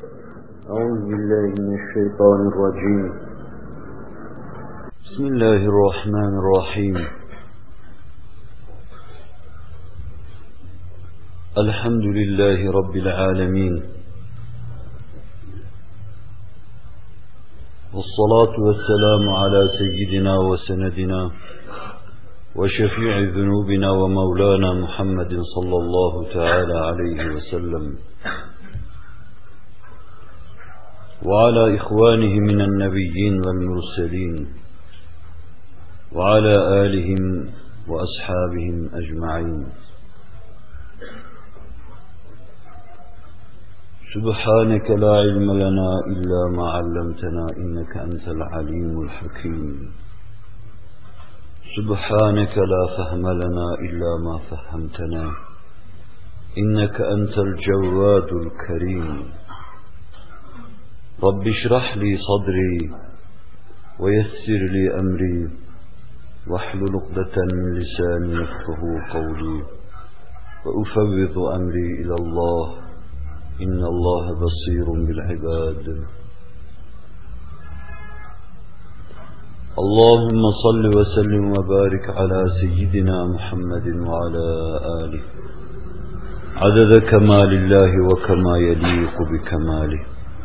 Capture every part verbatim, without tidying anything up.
أعوذ بالله من الشيطان الرجيم. بسم الله الرحمن الرحيم. الحمد لله رب العالمين، والصلاة والسلام على سيدنا وسندنا وشفيع ذنوبنا ومولانا محمد صلى الله تعالى عليه وسلم، وعلى إخوانه من النبيين والمرسلين، وعلى آلهم وأصحابهم أجمعين. سبحانك لا علم لنا إلا ما علمتنا إنك أنت العليم الحكيم. سبحانك لا فهم لنا إلا ما فهمتنا إنك أنت الجواد الكريم. رب اشرح لي صدري ويسر لي أمري واحلل عقدة من لساني يفقهوا قولي، وأفوض أمري إلى الله إن الله بصير بالعباد. اللهم صل وسلم وبارك على سيدنا محمد وعلى آله عدد كمال الله وكما يليق بكماله.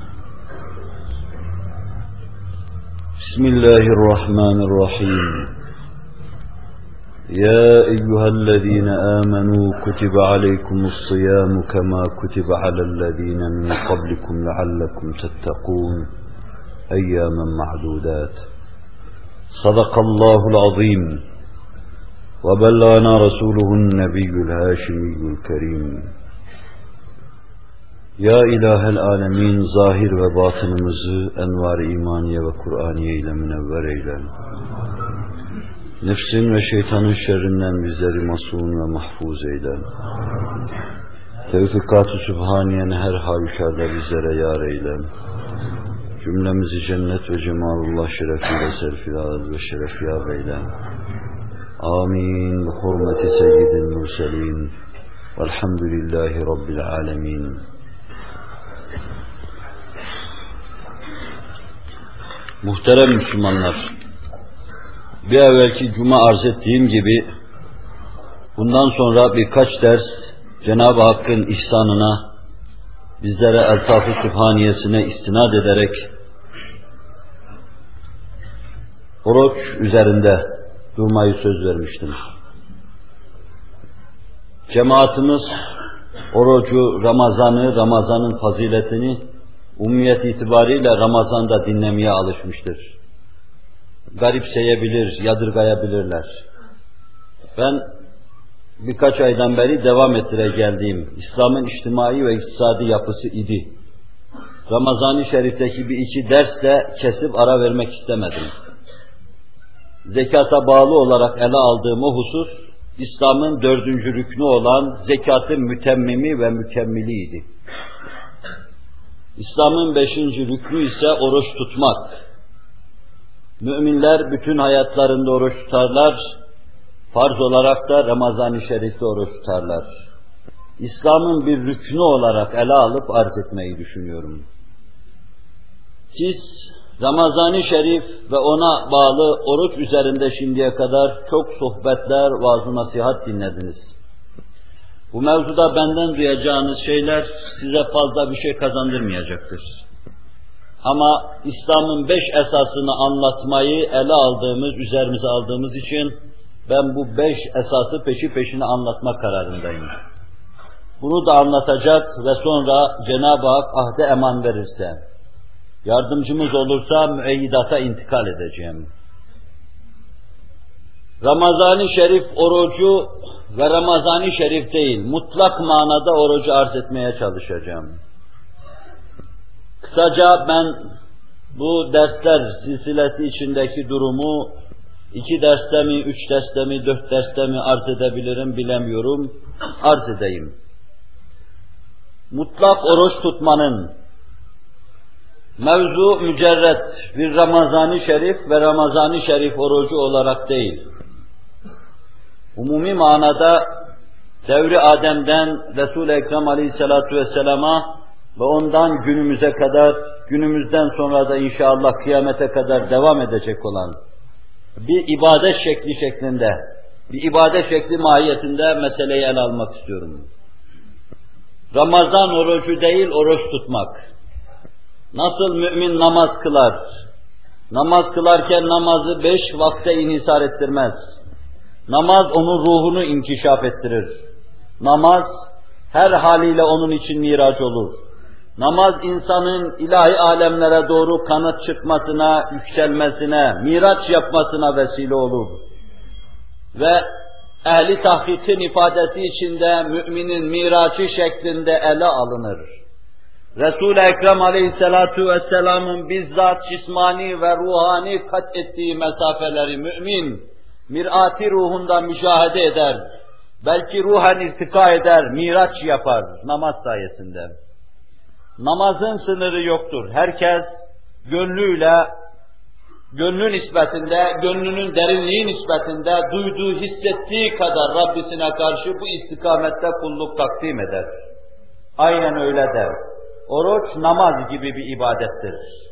بسم الله الرحمن الرحيم. يا أيها الذين آمنوا كتب عليكم الصيام كما كتب على الذين من قبلكم لعلكم تتقون أياما معدودات. صدق الله العظيم، وبلغنا رسوله النبي الهاشمي الكريم. Ya İlahel Alemin, zahir ve batınımızı envar-ı imaniye ve Kur'aniye ile münevver eyle. Nefsin ve şeytanın şerrinden bizleri masum ve mahfuz eyle. Tevfikat-ı Sübhaniye'ni her halükarda bizlere yar eyle. Cümlemizi cennet ve cemalullah şerefiyle serfiraz ve şerefiyab eyle. Amin. Hurmeti seyyidil mürselin. Velhamdülillahi Rabbil alemin. Muhterem Müslümanlar, bir evvelki cuma arz ettiğim gibi bundan sonra birkaç ders Cenab-ı Hakk'ın ihsanına, bizlere Eltaf-ı Sübhaniyesine istinad ederek oruç üzerinde durmayı söz vermiştim. Cemaatimiz orucu, Ramazan'ı, Ramazan'ın faziletini umumiyet itibariyle Ramazan'da dinlemeye alışmıştır. Garipseyebilir, yadırgayabilirler. Ben birkaç aydan beri devam ettire geldiğim İslam'ın içtimai ve iktisadi yapısı idi. Ramazan-ı Şerif'teki bir iki dersle kesip ara vermek istemedim. Zekata bağlı olarak ele aldığım o husus, İslam'ın dördüncü rüknü olan zekatın mütemmimi ve mükemmiliydi. İslam'ın beşinci rüknü ise oruç tutmak. Müminler bütün hayatlarında oruç tutarlar, farz olarak da Ramazan-ı Şerif'te oruç tutarlar. İslam'ın bir rüknü olarak ele alıp arz etmeyi düşünüyorum. Siz Ramazan-ı Şerif ve ona bağlı oruç üzerinde şimdiye kadar çok sohbetler, vaaz-ı nasihat dinlediniz. Bu mevzuda benden duyacağınız şeyler size fazla bir şey kazandırmayacaktır. Ama İslam'ın beş esasını anlatmayı ele aldığımız, üzerimize aldığımız için ben bu beş esası peşi peşine anlatma kararındayım. Bunu da anlatacak ve sonra Cenab-ı Hak ahde eman verirse, yardımcımız olursa müeyyidata intikal edeceğim. Ramazan-ı Şerif orucu ve Ramazan-ı Şerif değil, mutlak manada orucu arz etmeye çalışacağım. Kısaca ben bu dersler silsilesi içindeki durumu iki derste mi, üç derste mi, dört derste mi arz edebilirim bilemiyorum, arz edeyim. Mutlak oruç tutmanın mevzu mücerret bir Ramazan-ı Şerif ve Ramazan-ı Şerif orucu olarak değil. Umumi manada devri Adem'den Resul-i Ekrem Aleyhisselatü Vesselam'a ve ondan günümüze kadar, günümüzden sonra da inşallah kıyamete kadar devam edecek olan bir ibadet şekli şeklinde, bir ibadet şekli mahiyetinde meseleyi ele almak istiyorum. Ramazan orucu değil, oruç tutmak. Nasıl mümin namaz kılar? Namaz kılarken namazı beş vakte inhisar ettirmez. Namaz onun ruhunu inkişaf ettirir. Namaz her haliyle onun için miraç olur. Namaz insanın ilahi alemlere doğru kanat çıkmasına, yükselmesine, miraç yapmasına vesile olur. Ve ehli tahkikin ifadesi içinde müminin miracı şeklinde ele alınır. Resul-i Ekrem aleyhissalatu vesselamın bizzat cismani ve ruhani kat ettiği mesafeleri mümin, mirati ruhunda müşahede eder. Belki ruhen irtika eder, miraç yapar namaz sayesinde. Namazın sınırı yoktur. Herkes gönlüyle, gönlü nispetinde, gönlünün derinliği nispetinde duyduğu, hissettiği kadar Rabbisine karşı bu istikamette kulluk takdim eder. Aynen öyle der. Oruç namaz gibi bir ibadettir.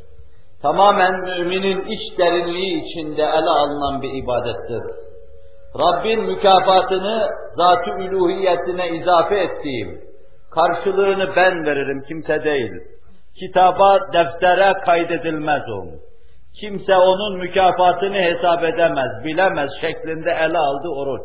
Tamamen müminin iç derinliği içinde ele alınan bir ibadettir. Rabbin mükafatını zat-ı üluhiyetine izafe ettiğim, karşılığını ben veririm, kimse değil. Kitaba, deftere kaydedilmez o. Kimse onun mükafatını hesap edemez, bilemez şeklinde ele aldı oruç.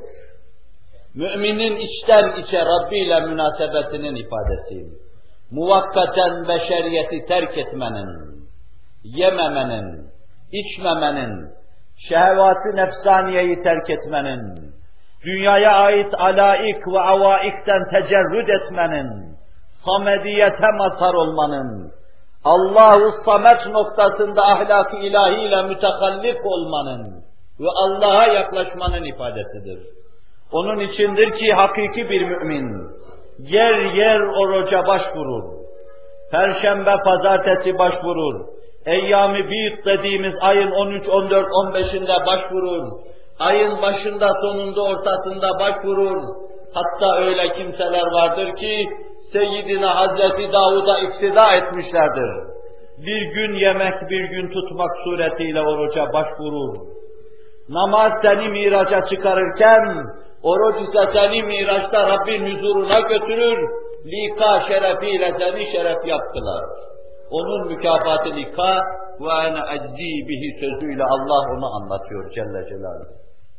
Müminin içten içe Rabbi ile münasebetinin ifadesi. Muvakkaten beşeriyeti terk etmenin, yememenin, içmemenin, şehvat-ı nefsaniyeyi terk etmenin, dünyaya ait alaik ve avaikten tecerrüd etmenin, samediyete mazhar olmanın, Allahu samet noktasında ahlak-ı ilahiyle mütekallik olmanın ve Allah'a yaklaşmanın ifadesidir. Onun içindir ki hakiki bir mümin yer yer oruca başvurur. Perşembe, pazartesi başvurur. Eyyam-ı Bîd dediğimiz ayın on üç, on dört, on beşinde başvurur. Ayın başında, sonunda, ortasında başvurur. Hatta öyle kimseler vardır ki Seyyidina Hazreti Davud'a iktida etmişlerdir. Bir gün yemek, bir gün tutmak suretiyle oruca başvurur. Namaz seni miraca çıkarırken, oruç ise seni miraçta Rabbin huzuruna götürür. Lika şerefiyle seni şeref yaptılar. Onun mükafatı lika ve ene eczi bihi sözüyle Allah onu anlatıyor Celle Celaluhu.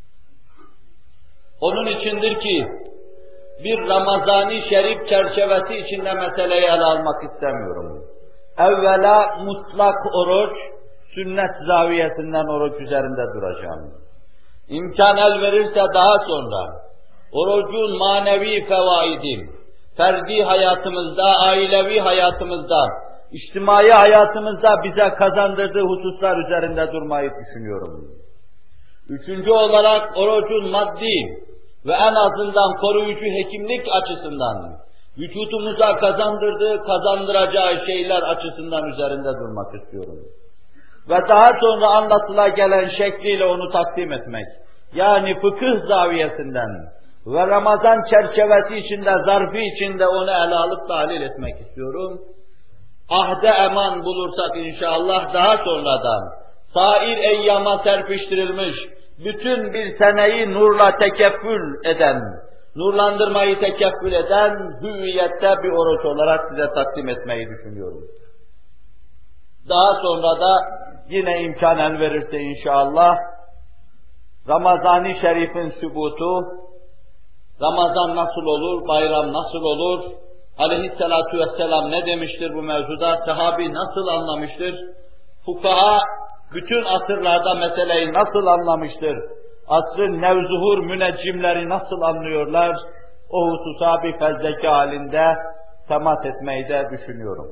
Onun içindir ki bir Ramazani şerif çerçevesi içinde meseleyi ele almak istemiyorum. Evvela mutlak oruç, sünnet zaviyesinden oruç üzerinde duracağım. İmkan el verirse daha sonra orucun manevi fevaidi, ferdi hayatımızda, ailevi hayatımızda, içtimai hayatımızda bize kazandırdığı hususlar üzerinde durmayı düşünüyorum. Üçüncü olarak orucun maddi ve en azından koruyucu hekimlik açısından vücudumuza kazandırdığı, kazandıracağı şeyler açısından üzerinde durmak istiyorum. Ve daha sonra anlatıla gelen şekliyle onu takdim etmek. Yani fıkıh zaviyesinden ve Ramazan çerçevesi içinde, zarfı içinde onu ele alıp tahlil etmek istiyorum. Ahde eman bulursak inşallah daha sonradan sair eyyama serpiştirilmiş, bütün bir seneyi nurla tekeffül eden, nurlandırmayı tekeffül eden hüviyette bir oruç olarak size takdim etmeyi düşünüyorum. Daha sonra da yine imkan el verirse inşallah Ramazan-ı Şerif'in sübutu, Ramazan nasıl olur, bayram nasıl olur, aleyhissalatu vesselam ne demiştir bu mevzuda, sahabi nasıl anlamıştır, fukaha bütün asırlarda meseleyi nasıl anlamıştır, asrın nevzuhur müneccimleri nasıl anlıyorlar, o hususa bir fezleke halinde temas etmeyi de düşünüyorum.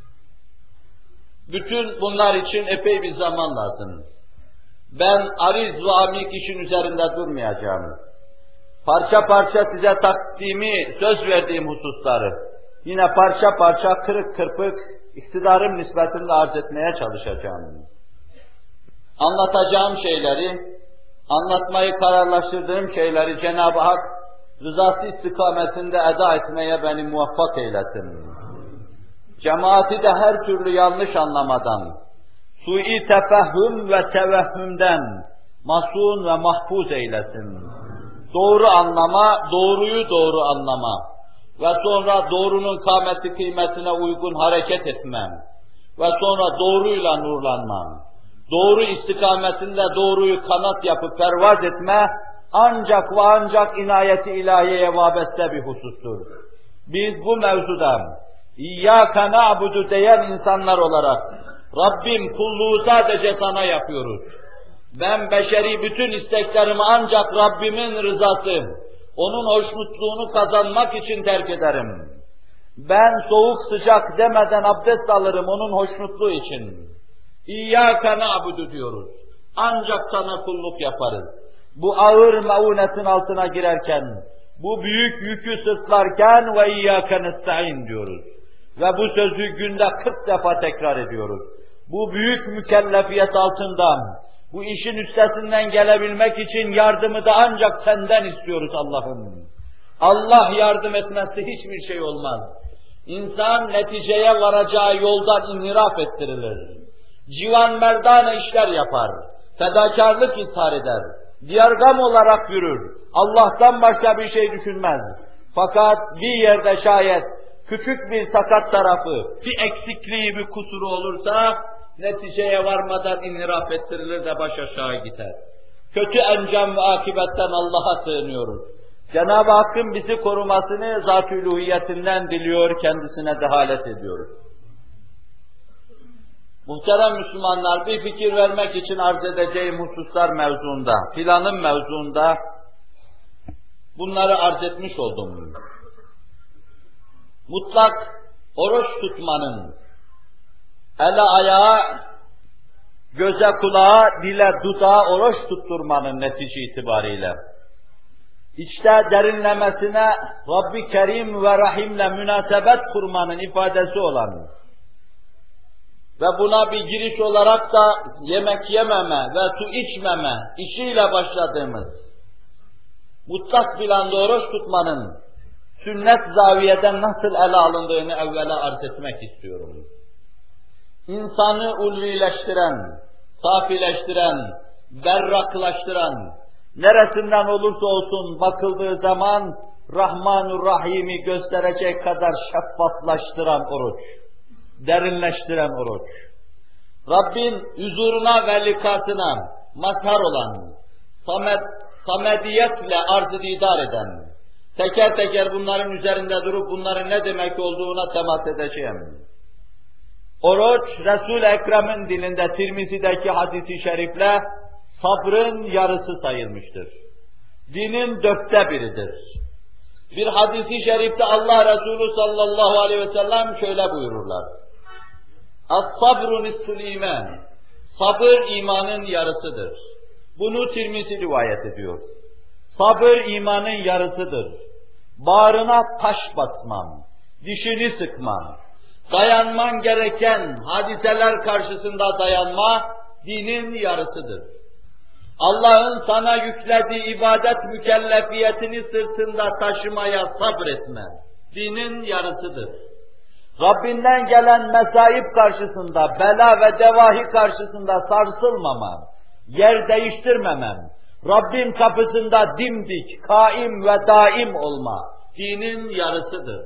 Bütün bunlar için epey bir zaman lazım. Ben ariz ve amik işin üzerinde durmayacağım. Parça parça size takdimi, söz verdiğim hususları, yine parça parça kırık kırpık iktidarım nispetinde arz etmeye çalışacağım. Anlatacağım şeyleri, anlatmayı kararlaştırdığım şeyleri Cenab-ı Hak rızası istikametinde eda etmeye beni muvaffak eylesin. cemaati de her türlü yanlış anlamadan, sui tefehüm ve tevehhümden masum ve mahfuz eylesin. Doğru anlama, doğruyu doğru anlama ve sonra doğrunun kâmeti kıymetine uygun hareket etmem ve sonra doğruyla nurlanmam, doğru istikametinde doğruyu kanat yapıp pervaz etme, ancak ve ancak inayeti ilahiyeye vabeste bir husustur. Biz bu mevzuda İyyâke na'budu diyen insanlar olarak Rabbim kulluğu sadece sana yapıyoruz. Ben beşeri bütün isteklerimi ancak Rabbimin rızası, onun hoşnutluğunu kazanmak için terk ederim. Ben soğuk sıcak demeden abdest alırım onun hoşnutluğu için. İyyâke na'budu diyoruz. Ancak sana kulluk yaparız. Bu ağır maunetin altına girerken, bu büyük yükü sırtlarken ve iyyâke nesta'in diyoruz. Ve bu sözü günde kırk defa tekrar ediyoruz. Bu büyük mükellefiyet altından, bu işin üstesinden gelebilmek için yardımı da ancak senden istiyoruz Allah'ım. Allah yardım etmezse hiçbir şey olmaz. İnsan neticeye varacağı yoldan inhiraf ettirilir. Civan merdane işler yapar, fedakarlık ishar eder, diyargam olarak yürür, Allah'tan başka bir şey düşünmez. Fakat bir yerde şayet küçük bir sakat tarafı, bir eksikliği, bir kusuru olursa, neticeye varmadan inhiraf ettirilir de baş aşağı gider. Kötü encam ve akibetten Allah'a sığınıyoruz. Cenab-ı Hakk'ın bizi korumasını zat-ı uluhiyetinden diliyor, kendisine dehalet ediyoruz. Muhterem Müslümanlar, bir fikir vermek için arz edeceğim hususlar mevzuunda, filanın mevzuunda bunları arz etmiş oldum. Mutlak oruç tutmanın, ele ayağa, göze kulağa, dile dudağa oruç tutturmanın netice itibariyle, içte derinlemesine Rabbi Kerim ve Rahim'le münasebet kurmanın ifadesi olan ve buna bir giriş olarak da yemek yememe ve su içmeme işiyle başladığımız mutlak planda oruç tutmanın sünnet zaviyeden nasıl ele alındığını evvela arz etmek istiyorum. İnsanı ulvileştiren, safileştiren, berraklaştıran, neresinden olursa olsun bakıldığı zaman Rahmanur Rahim'i gösterecek kadar şeffaflaştıran oruç, derinleştiren oruç. Rabbin huzuruna ve likasına mazhar olan, samed, samediyetle arz-ı didar eden, teker teker bunların üzerinde durup bunların ne demek olduğuna temas edeceğim. Oruç, Resul-i Ekrem'in dilinde Tirmizi'deki hadis-i şerifle sabrın yarısı sayılmıştır. Dinin dörtte biridir. Bir hadis-i şerifte Allah Resulü sallallahu aleyhi ve sellem şöyle buyururlar. As-sabru nisful iman. Sabır imanın yarısıdır. Bunu Tirmizi rivayet ediyor. Sabır imanın yarısıdır. Bağrına taş basmam, dişini sıkmam, dayanman gereken hadiseler karşısında dayanma, dinin yarısıdır. Allah'ın sana yüklediği ibadet mükellefiyetini sırtında taşımaya sabretme, dinin yarısıdır. Rabbinden gelen mesaib karşısında, bela ve devahi karşısında sarsılmamam, yer değiştirmemem, Rabbim kapısında dimdik, kaim ve daim olma, dinin yarısıdır.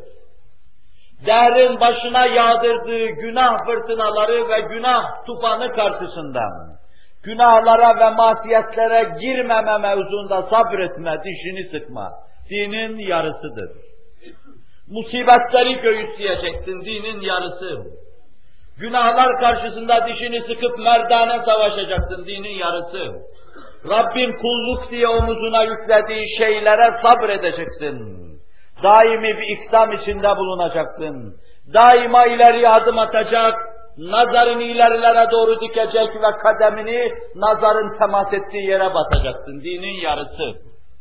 Dehrin başına yağdırdığı günah fırtınaları ve günah tufanı karşısından, günahlara ve masiyetlere girmeme mevzunda sabretme, dişini sıkma, dinin yarısıdır. Musibetleri göğüsleyeceksin, dinin yarısı. Günahlar karşısında dişini sıkıp merdane savaşacaksın, dinin yarısı. Rabbim kulluk diye omuzuna yüklediği şeylere sabredeceksin. Daimi bir ikdam içinde bulunacaksın. Daima ileriye adım atacak, nazarını ilerilere doğru dikecek ve kademini nazarın temas ettiği yere batacaksın. Dinin yarısı.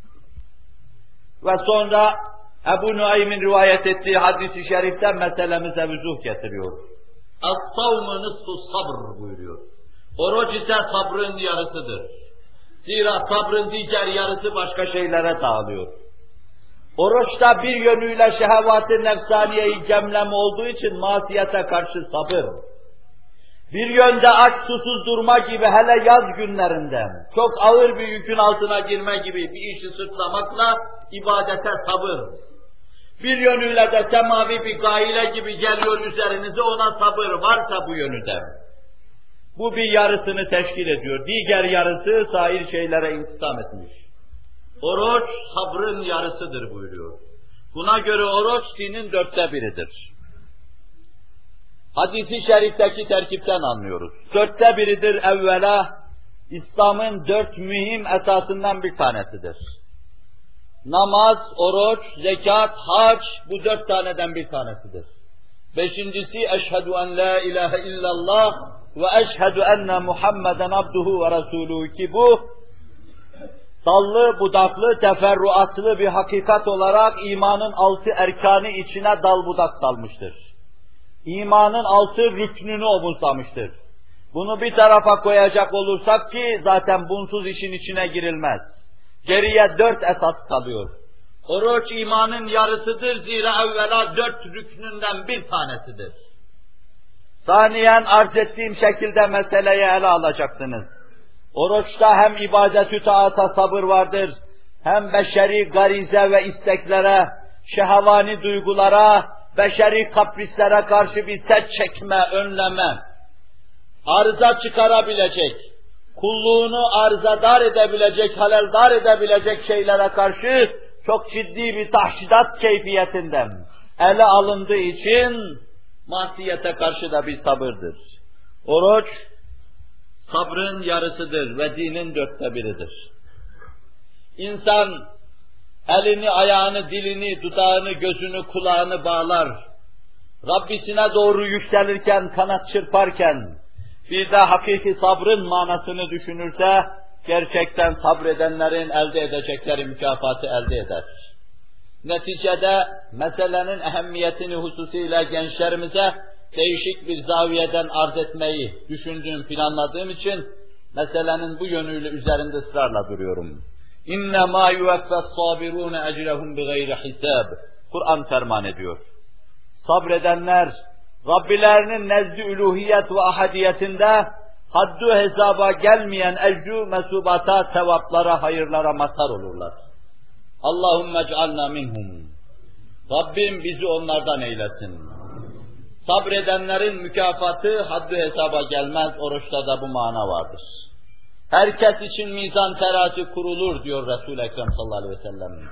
Ve sonra Ebu Nuaym'in rivayet ettiği hadis-i şeriften meselemize vüzuh getiriyor. As-savmu nisfu sabr buyuruyor. Oruç ise sabrın yarısıdır. Zira sabrın diğer yarısı başka şeylere dağılıyor. Oruçta bir yönüyle şehvat-ı nefsaniyeyi cemleme olduğu için masiyete karşı sabır. Bir yönde aç susuz durma gibi, hele yaz günlerinde çok ağır bir yükün altına girme gibi bir işi sırtlamakla ibadete sabır. Bir yönüyle de semavi bir gaile gibi geliyor üzerinize, ona sabır varsa bu yönüde. Bu bir yarısını teşkil ediyor. Diğer yarısı sair şeylere intisam etmiş. Oruç sabrın yarısıdır buyuruyor. Buna göre oruç dinin dörtte biridir. Hadis-i şerifteki terkipten anlıyoruz. Dörtte biridir evvela, İslam'ın dört mühim esasından bir tanesidir. Namaz, oruç, zekat, hac, bu dört taneden bir tanesidir. Beşincisi, eşhedü en la ilahe illallah ve eşhedü enne Muhammeden abduhu ve resuluhu, ki bu, dallı, budaklı, teferruatlı bir hakikat olarak imanın altı erkanı içine dal budak salmıştır. İmanın altı rüknünü omuzlamıştır. Bunu bir tarafa koyacak olursak ki zaten bunsuz işin içine girilmez. Geriye dört esas kalıyor. Oruç imanın yarısıdır, zira evvela dört rüknünden bir tanesidir. Saniyen arz ettiğim şekilde meseleyi ele alacaksınız. Oruçta hem ibadet-ü taata sabır vardır, hem beşeri garize ve isteklere, şehvani duygulara, beşeri kaprislere karşı bir set çekme, önleme, arıza çıkarabilecek, kulluğunu arızadar edebilecek, haleldar edebilecek şeylere karşı çok ciddi bir tahşidat keyfiyetinden ele alındığı için masiyete karşı da bir sabırdır. Oruç, sabrın yarısıdır ve dinin dörtte biridir. İnsan elini, ayağını, dilini, dudağını, gözünü, kulağını bağlar, Rabbisine doğru yükselirken, kanat çırparken, bir de hakiki sabrın manasını düşünürse, gerçekten sabredenlerin elde edecekleri mükafatı elde eder. Neticede meselenin ehemmiyetini hususuyla gençlerimize değişik bir zaviyeden arz etmeyi düşündüğüm, planladığım için meselenin bu yönüyle üzerinde ısrarla duruyorum. İnnemâ yuvaffes-sâbirûne ecrehum bighayri hisâb. Kur'an ferman ediyor. Sabredenler Rabbilerinin nezd-i uluhiyet ve ahadiyetinde haddu hesaba gelmeyen ecru mesubata, sevaplara, hayırlara mazhar olurlar. Allahümme ec'alna minhum. Rabbim bizi onlardan eylesin. Sabredenlerin mükafatı haddu hesaba gelmez, oruçta da bu mana vardır. Herkes için mizan terazi kurulur diyor Resul-i Ekrem sallallahu aleyhi ve sellem.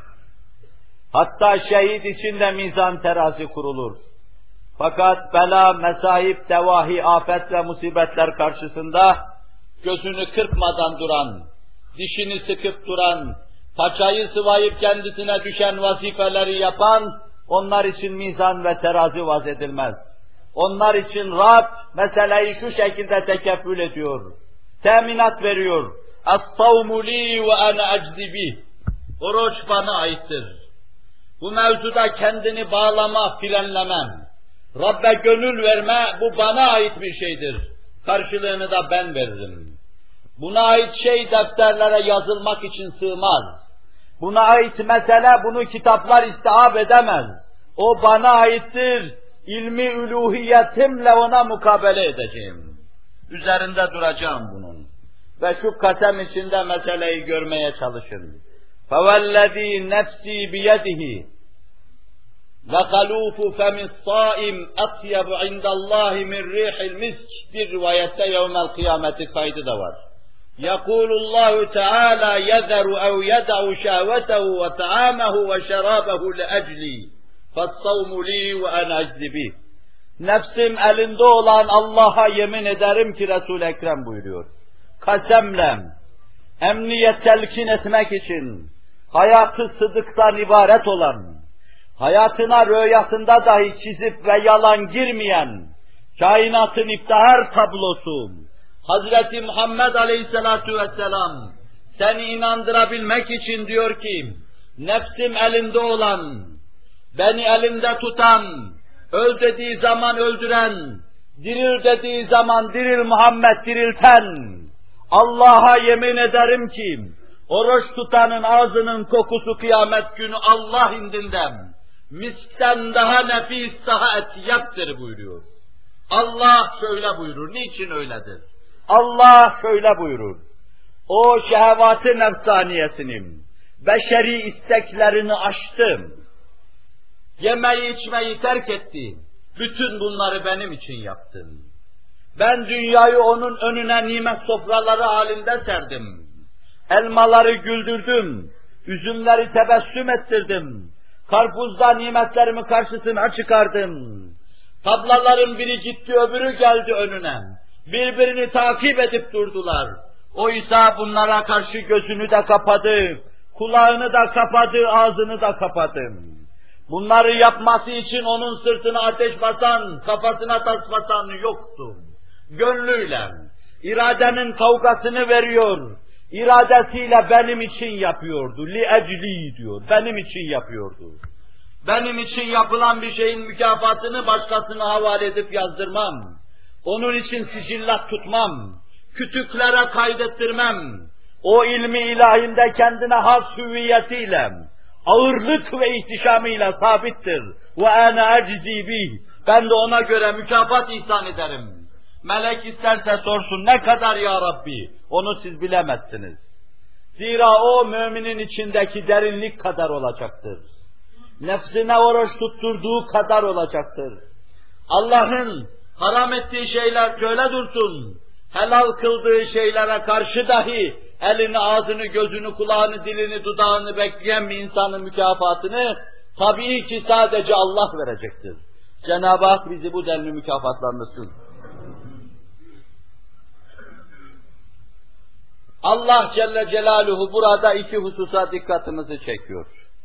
Hatta şehit için de mizan terazi kurulur. Fakat bela, mesaip, devahi, afet ve musibetler karşısında gözünü kırpmadan duran, dişini sıkıp duran, paçayı sıvayıp kendisine düşen vazifeleri yapan, onlar için mizan ve terazi vaz edilmez. Onlar için Rab meseleyi şu şekilde tekeffül ediyor, teminat veriyor. Es-savmu li ve ana eczi bih. Oruç bana aittir. Bu mevzuda kendini bağlama, frenlemem, Rabbe gönül verme, bu bana ait bir şeydir. Karşılığını da ben veririm. Buna ait şey defterlere yazılmak için sığmaz. Buna ait mesele, bunu kitaplar istihab edemez. O bana aittir. İlmi üluhiyetimle ona mukabele edeceğim. Üzerinde duracağım bunun. Ve şu kasem içinde meseleyi görmeye çalışın. فَوَالَّذ۪ي نَفْسِي بِيَدِهِ وَقَلُوفُ فَمِ الصَّائِمْ اَطْيَبُ عِنْدَ اللّٰهِ مِنْ رِيحِ الْمِسْكِ. Bir rivayette yevmel kıyameti kaydı da var. يَقُولُ اللّٰهُ تَعَالَى يَذَرُ اَوْ يَدَعُ شَهْوَتَهُ وَطَعَامَهُ وَشَرَابَهُ لَأَجْلِي فَالصَّوْمُ لِي وَأَنَا أَجْزِ بِهِ. Nefsim elinde olan Allah'a yemin ederim ki Resul-i Ekrem buyuruyor. Kasemle, emniyet telkin etmek için, hayatı sıdıktan ibaret olan, hayatına rüyasında dahi çizip ve yalan girmeyen, kainatın iftihar tablosu, Hazreti Muhammed Aleyhisselatu Vesselam, seni inandırabilmek için diyor ki, nefsim elinde olan, beni elimde tutan, öl dediği zaman öldüren, diril dediği zaman diril Muhammed dirilten, Allah'a yemin ederim ki, Oruç tutanın ağzının kokusu kıyamet günü Allah indinden, miskten daha nefis, daha etiyaptır buyuruyor. Allah şöyle buyurur. Niçin öyledir? Allah şöyle buyurur. O şehvat-ı nefsaniyesinin, beşeri isteklerini aştım. Yemeği içmeyi terk etti. Bütün bunları benim için yaptın. Ben dünyayı onun önüne nimet sofraları halinde serdim. Elmaları güldürdüm. Üzümleri tebessüm ettirdim. Karpuzda nimetlerimi karşısına çıkardım. Tablaların biri gitti, öbürü geldi önüne. Birbirini takip edip durdular. Oysa bunlara karşı gözünü de kapadı, kulağını da kapadı, ağzını da kapadı. Bunları yapması için onun sırtına ateş basan, kafasına tas basan yoktu. Gönlüyle, iradenin kavgasını veriyor, iradesiyle benim için yapıyordu. Li ecli diyor, benim için yapıyordu. Benim için yapılan bir şeyin mükafatını başkasına havale edip yazdırmam. Onun için sicillat tutmam. Kütüklere kaydettirmem. O ilmi ilahinde kendine has hüviyetiyle, ağırlık ve ihtişamıyla sabittir. Ve ene eczi bih. Ben de ona göre mükafat ihsan ederim. Melek isterse sorsun ne kadar ya Rabbi? Onu siz bilemezsiniz. Zira o müminin içindeki derinlik kadar olacaktır. Nefsine oruç tutturduğu kadar olacaktır. Allah'ın haram ettiği şeyler şöyle dursun, helal kıldığı şeylere karşı dahi elini, ağzını, gözünü, kulağını, dilini, dudağını bekleyen bir insanın mükafatını tabii ki sadece Allah verecektir. Cenab-ı Hak bizi bu denli mükafatlandırsın. Allah Celle Celaluhu burada iki hususa dikkatimizi çekiyor.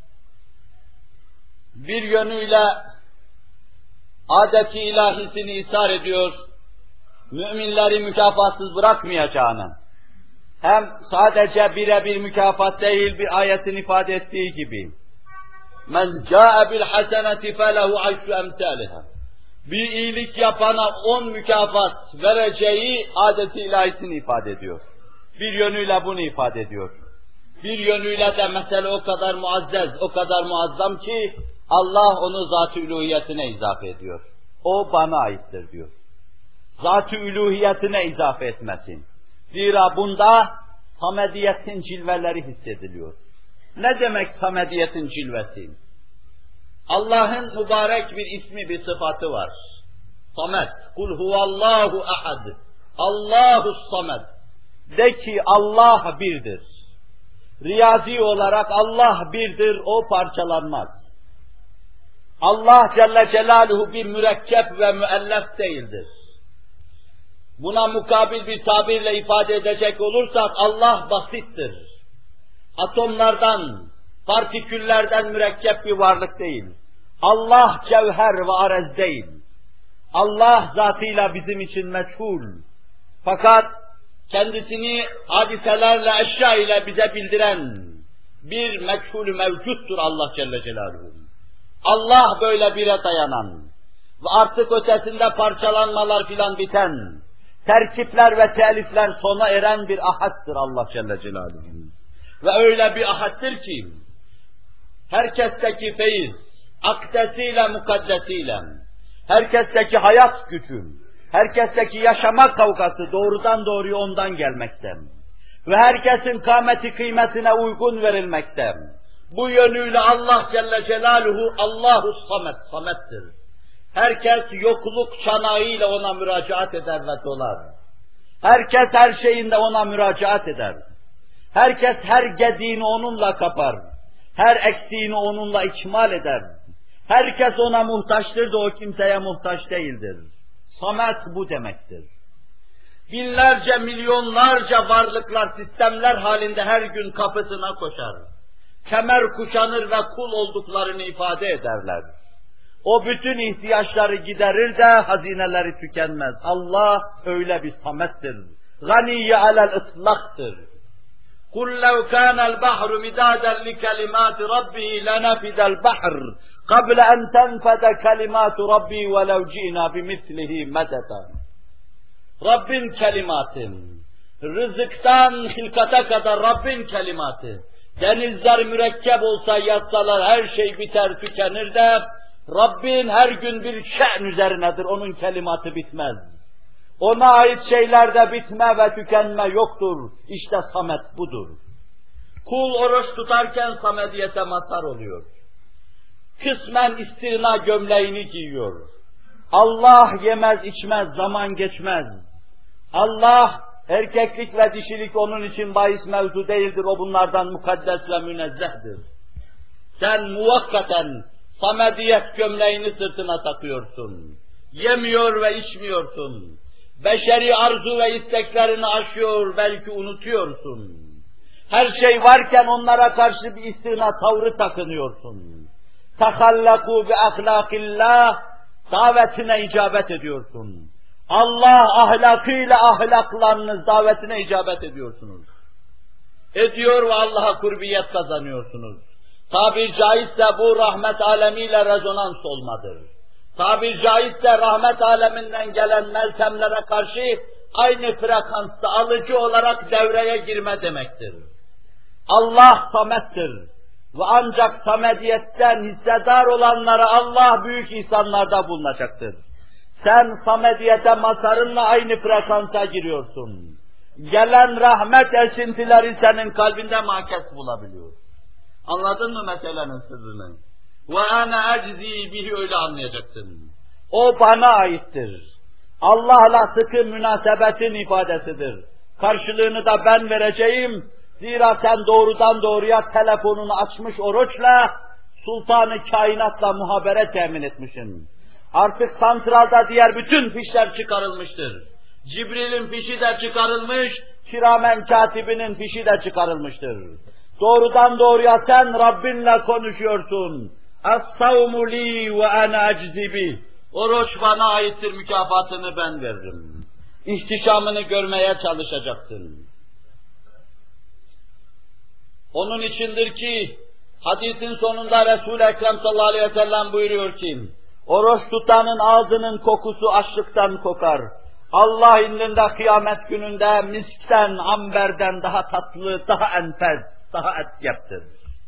Bir yönüyle adeti ilahisini ishar ediyor, müminleri mükafatsız bırakmayacağını, hem sadece birebir mükafat değil, bir ayetin ifade ettiği gibi, men ca'e bil haseneti felehu aşru emsaliha, bir iyilik yapana on mükafat vereceği adeti ilahisini ifade ediyor. Bir yönüyle bunu ifade ediyor. Bir yönüyle de mesele o kadar muazzez, o kadar muazzam ki, Allah onu zat-ı üluhiyetine izafe ediyor. O bana aittir diyor. Zat-ı üluhiyetine izafe etmesin. Zira bunda samediyetin cilveleri hissediliyor. Ne demek samediyetin cilvesi? Allah'ın mübarek bir ismi, bir sıfatı var. Samed. Kul huvallahu ahad. Allahu samed. De ki Allah birdir. Riyazi olarak Allah birdir, o parçalanmaz. Allah Celle Celaluhu bir mürekkep ve müellef değildir. Buna mukabil bir tabirle ifade edecek olursak Allah basittir. Atomlardan, partiküllerden mürekkep bir varlık değil. Allah cevher ve arez değil. Allah zatıyla bizim için meçhul. Fakat kendisini hadiselerle, eşya ile bize bildiren bir meçhul mevcuttur Allah Celle Celaluhu. Allah böyle bire dayanan ve artık ötesinde parçalanmalar filan biten, terkipler ve telifler sona eren bir ahattır Allah Celle Celaluhu. Ve öyle bir ahattır ki, herkesteki feyiz, akdesiyle, mukaddesiyle, herkesteki hayat gücü, herkesteki yaşama kavgası doğrudan doğruya ondan gelmekte. Ve herkesin kâmeti kıymetine uygun verilmekte. Bu yönüyle Allah Celle Celaluhu Allahu Samet, Samet'tir. Herkes yokluk çanağıyla ona müracaat eder ve dolar. Herkes her şeyinde ona müracaat eder. Herkes her gediğini onunla kapar. Her eksiğini onunla ikmal eder. Herkes ona muhtaçtır da o kimseye muhtaç değildir. Samet bu demektir. Binlerce, milyonlarca varlıklar, sistemler halinde her gün kapısına koşar. Kemer kuşanır ve kul olduklarını ifade ederler. O bütün ihtiyaçları giderir de hazineleri tükenmez. Allah öyle bir samettir. Ganiyye alel ıtlaktır. قُلْ لَوْ كَانَ الْبَحْرُ مِدَادًا لِكَلِمَاتِ رَبِّهِ لَنَفِدَ الْبَحْرُ قَبْلَ أَنْ تَنْفَدَ كَلِمَاتُ رَبِّي وَلَوْ جِئْنَا بِمِثْلِهِ مَدَدًا. Rabbin kelimatın, rızıktan hilkata kadar Rabbin kelimatı. Denizler mürekkep olsa yazsalar her şey biter tükenir de Rabbin her gün bir şe'n üzerinedir, onun kelimatı bitmez. Ona ait şeylerde bitme ve tükenme yoktur. İşte samet budur. Kul oruç tutarken samediyete mazhar oluyor. Kısmen istina gömleğini giyiyor. Allah yemez içmez, zaman geçmez. Allah erkeklik ve dişilik onun için bahis mevzu değildir, o bunlardan mukaddes ve münezzehtir. Sen muvakkaten samediyet gömleğini sırtına takıyorsun. Yemiyor ve içmiyorsun. Beşeri arzu ve isteklerini aşıyor, belki unutuyorsun. Her şey varken onlara karşı bir istina tavrı takınıyorsun. Tehallakû bi ahlâkillâh, davetine icabet ediyorsun. Allah ahlakıyla ahlaklarınız davetine icabet ediyorsunuz. Ediyor ve Allah'a kurbiyet kazanıyorsunuz. Tabir caizse bu rahmet alemiyle rezonans olmadır. Tabir caizse rahmet aleminden gelen meltemlere karşı aynı frekansta alıcı olarak devreye girme demektir. Allah samettir ve ancak samediyetten hissedar olanlara Allah büyük ihsanlarda bulunacaktır. Sen samediyete mazharınla aynı frekansa giriyorsun. Gelen rahmet esintileri senin kalbinde makes bulabiliyor. Anladın mı meselenin sırrını? Ve ana aczi bihi, öyle anlayacaksın. O bana aittir. Allah'la sıkı münasebetin ifadesidir. Karşılığını da ben vereceğim. Zira sen doğrudan doğruya telefonunu açmış oruçla Sultan-ı Kainat'la muhabere temin etmişsin. Artık santralda diğer bütün fişler çıkarılmıştır. Cibril'in fişi de çıkarılmış, kiramen katibinin fişi de çıkarılmıştır. Doğrudan doğruya sen Rabbinle konuşuyorsun. Es-savmu li ve ana aczibi. Oruç bana aittir, mükafatını ben veririm. İhtişamını görmeye çalışacaksın. Onun içindir ki hadisin sonunda Resul-i Ekrem sallallahu aleyhi ve sellem buyuruyor ki oruç tutanın ağzının kokusu açlıktan kokar. Allah indinde kıyamet gününde miskten, amberden daha tatlı, daha enfes, daha etkeptir.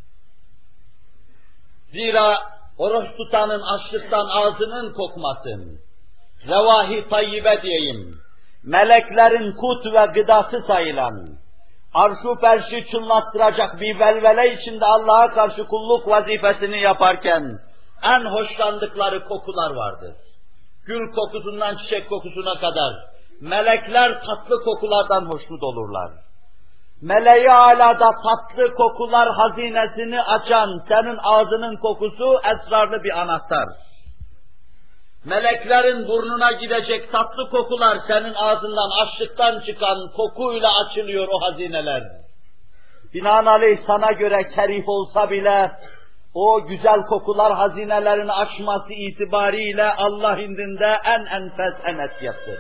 Zira oruç tutanın açlıktan ağzının kokmasın, revahi tayyibe diyeyim, meleklerin kut ve gıdası sayılan, arş-ı ferşi çınlattıracak bir velvele içinde Allah'a karşı kulluk vazifesini yaparken en hoşlandıkları kokular vardır. Gül kokusundan çiçek kokusuna kadar melekler tatlı kokulardan hoşnut olurlar. Meleği alada tatlı kokular hazinesini açan senin ağzının kokusu esrarlı bir anahtar. Meleklerin burnuna gidecek tatlı kokular senin ağzından açlıktan çıkan kokuyla açılıyor o hazineler. Binaenaleyh sana göre kerih olsa bile o güzel kokular hazinelerini açması itibariyle Allah indinde en enfes, en etkiyettir.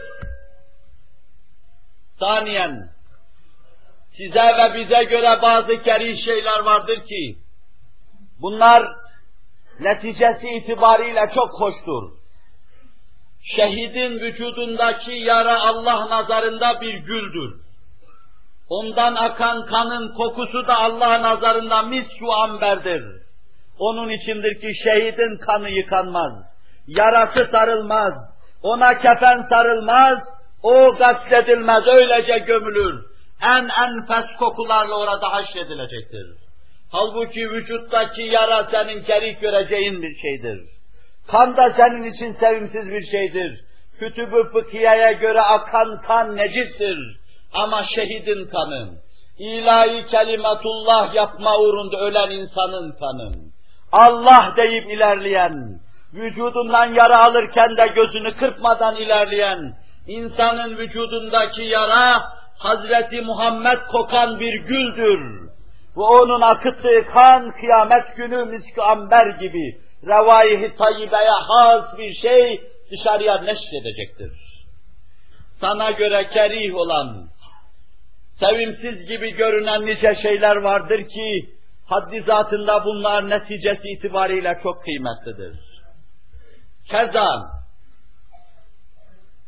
Saniyen, size ve bize göre bazı kerih şeyler vardır ki bunlar neticesi itibariyle çok hoştur. Şehidin vücudundaki yara Allah nazarında bir güldür. Ondan akan kanın kokusu da Allah nazarında misk-u amberdir. Onun içindir ki şehidin kanı yıkanmaz, yarası sarılmaz, ona kefen sarılmaz, o gasledilmez, öylece gömülür. En enfes kokularla orada haşredilecektir. Halbuki vücuttaki yara senin kerih göreceğin bir şeydir. Kan da senin için sevimsiz bir şeydir. Kütüb-ü fıkhiyeye göre akan kan necistir. Ama şehidin kanı, ilahi kelimetullah yapma uğrunda ölen insanın kanı, Allah deyip ilerleyen, vücudundan yara alırken de gözünü kırpmadan ilerleyen, insanın vücudundaki yara, Hazreti Muhammed kokan bir güldür. Ve onun akıttığı kan, kıyamet günü misk-i amber gibi, revâi-i tayyibeye has bir şey dışarıya neşredecektir. Sana göre kerih olan, sevimsiz gibi görünen nice şeyler vardır ki, haddi zatında bunlar neticesi itibariyle çok kıymetlidir. Keza,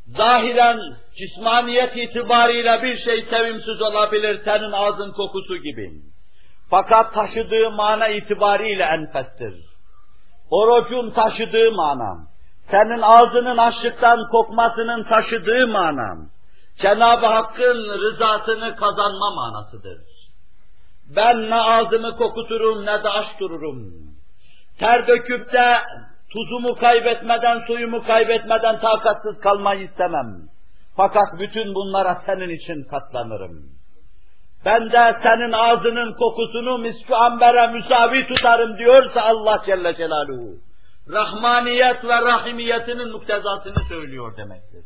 zahiren cismaniyet itibariyle bir şey sevimsiz olabilir, senin ağzın kokusu gibi. Fakat taşıdığı mana itibariyle enfestir. Orucun taşıdığı mana, senin ağzının açlıktan kokmasının taşıdığı mana, Cenab-ı Hakk'ın rızasını kazanma manasıdır. Ben ne ağzımı kokuturum ne de aç dururum. Ter döküp de tuzumu kaybetmeden, suyumu kaybetmeden takatsız kalmayı istemem. Fakat bütün bunlara senin için katlanırım. Ben de senin ağzının kokusunu miskü ambere müsavi tutarım diyorsa Allah Celle Celaluhu, rahmaniyet ve rahimiyetinin muktezasını söylüyor demektir.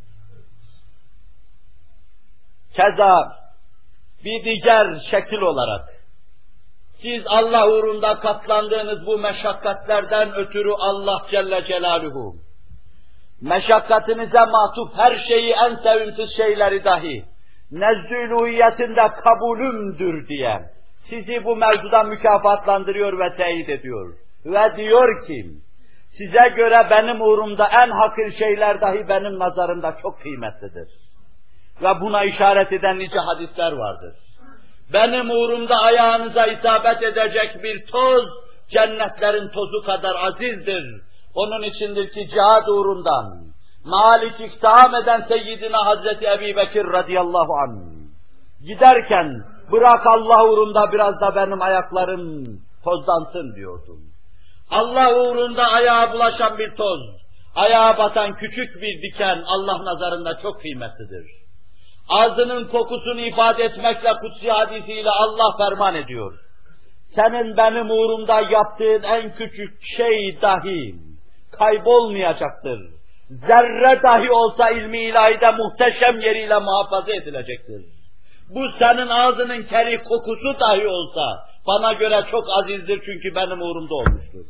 Keza bir diğer şekil olarak, siz Allah uğrunda katlandığınız bu meşakkatlerden ötürü Allah Celle Celaluhu, meşakkatinize matuf her şeyi, en sevimsiz şeyleri dahi, nezdü uluhiyetinde kabulümdür diye, sizi bu mevzuda mükafatlandırıyor ve teyit ediyor. Ve diyor ki, size göre benim uğrumda en hakir şeyler dahi benim nazarımda çok kıymetlidir. Ve buna işaret eden nice hadisler vardır. Benim uğrumda ayağınıza isabet edecek bir toz, cennetlerin tozu kadar azizdir. Onun içindir ki cihad uğrundan, malik iktiham eden Seyyidina Hazreti Ebu Bekir radıyallahu anh, giderken, bırak Allah uğrunda biraz da benim ayaklarım tozlansın diyordum. Allah uğrunda ayağa bulaşan bir toz, ayağa batan küçük bir diken Allah nazarında çok kıymetlidir. Ağzının kokusunu ifade etmekle kutsi hadisiyle Allah ferman ediyor. Senin benim uğrumda yaptığın en küçük şey dahi kaybolmayacaktır. Zerre dahi olsa ilmi ilahide muhteşem yeriyle muhafaza edilecektir. Bu senin ağzının keri kokusu dahi olsa bana göre çok azizdir çünkü benim uğrumda olmuştur.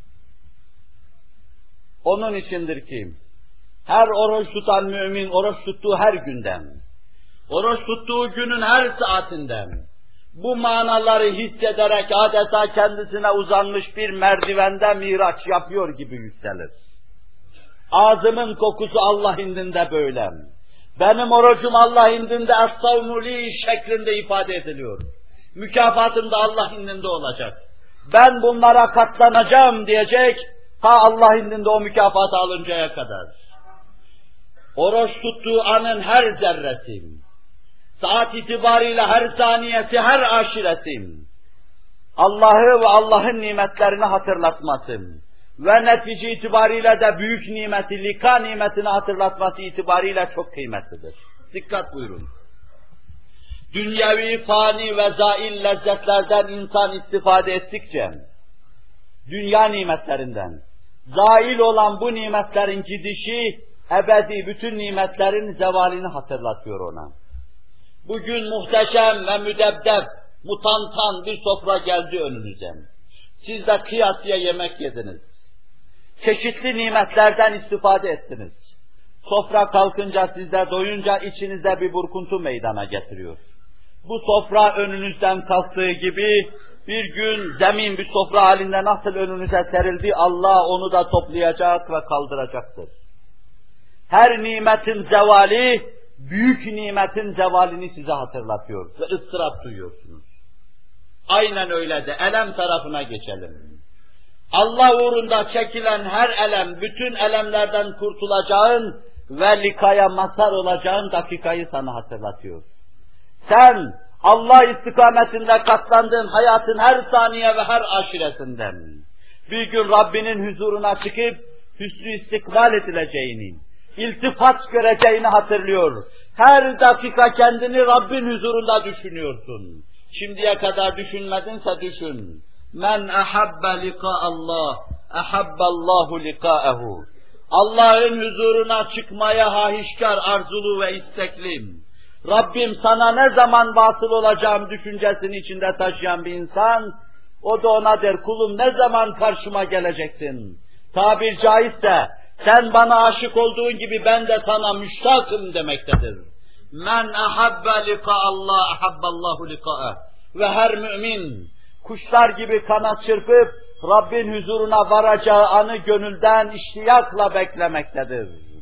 Onun içindir ki her oruç tutan mümin oruç tuttuğu her günden, oruç tuttuğu günün her saatinden bu manaları hissederek adeta kendisine uzanmış bir merdivende miraç yapıyor gibi yükselir. Ağzımın kokusu Allah indinde böyle. Benim orucum Allah indinde es-savmuli şeklinde ifade ediliyor. Mükafatım da Allah indinde olacak. Ben bunlara katlanacağım diyecek, ta Allah indinde o mükafatı alıncaya kadar. Oruç tuttuğu anın her zerresi, saat itibariyle her saniyesi, her aşiresi, Allah'ı ve Allah'ın nimetlerini hatırlatması ve netice itibariyle de büyük nimeti, lika nimetini hatırlatması itibariyle çok kıymetlidir. Dikkat buyurun. Dünyevi, fani ve zail lezzetlerden insan istifade ettikçe, dünya nimetlerinden, zail olan bu nimetlerin gidişi, ebedi bütün nimetlerin zevalini hatırlatıyor ona. Bugün muhteşem ve müdebdeb, mutantan bir sofra geldi önünüze. Siz de kıyasıya yemek yediniz. Çeşitli nimetlerden istifade ettiniz. Sofra kalkınca sizde doyunca içinizde bir burkuntu meydana getiriyor. Bu sofra önünüzden kalktığı gibi bir gün zemin bir sofra halinde nasıl önünüze serildi, Allah onu da toplayacak ve kaldıracaktır. Her nimetin zevali, büyük nimetin zevalini size hatırlatıyor ve ıstırap duyuyorsunuz. Aynen öyle de elem tarafına geçelim. Allah uğrunda çekilen her elem, bütün elemlerden kurtulacağın ve likaya mazhar olacağın dakikayı sana hatırlatıyor. Sen Allah istikametinde katlandığın hayatın her saniye ve her aşiresinden bir gün Rabbinin huzuruna çıkıp hüsnü istikbal edileceğini, iltifat göreceğini hatırlıyor. Her dakika kendini Rabbin huzurunda düşünüyorsun. Şimdiye kadar düşünmedinse düşün. Men ahabbe liqa'allah, ahabballahu liqa'ehu. Allah'ın huzuruna çıkmaya hahişkar, arzulu ve isteklim. Rabbim sana ne zaman vasıl olacağım düşüncesini içinde taşıyan bir insan, o da ona der, kulum ne zaman karşıma geleceksin? Tabir caizse, sen bana aşık olduğun gibi ben de sana müştakım demektedir. Men ahabbe liqa'allah, ahabballahu liqa'eh. Ve her mümin, kuşlar gibi kanat çırpıp, Rabbin huzuruna varacağı anı gönülden iştiyakla beklemektedir.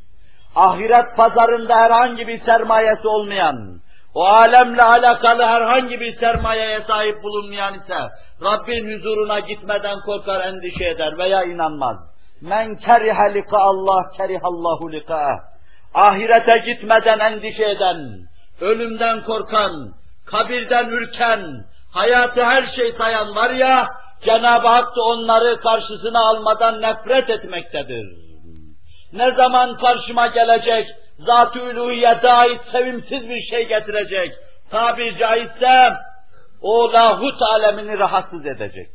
ahiret pazarında herhangi bir sermayesi olmayan, o alemle alakalı herhangi bir sermayeye sahip bulunmayan ise, Rabbin huzuruna gitmeden korkar, endişe eder veya inanmaz. Men kerihe lika Allah, kerihallahu lika'eh. Ahirete gitmeden endişe eden, ölümden korkan, kabirden ürken, hayatı her şey sayan var ya, Cenab-ı Hak da onları karşısına almadan nefret etmektedir. Ne zaman karşıma gelecek, zat-ı uluhiyete ait sevimsiz bir şey getirecek, tabiri caizse, o lahut alemini rahatsız edecek.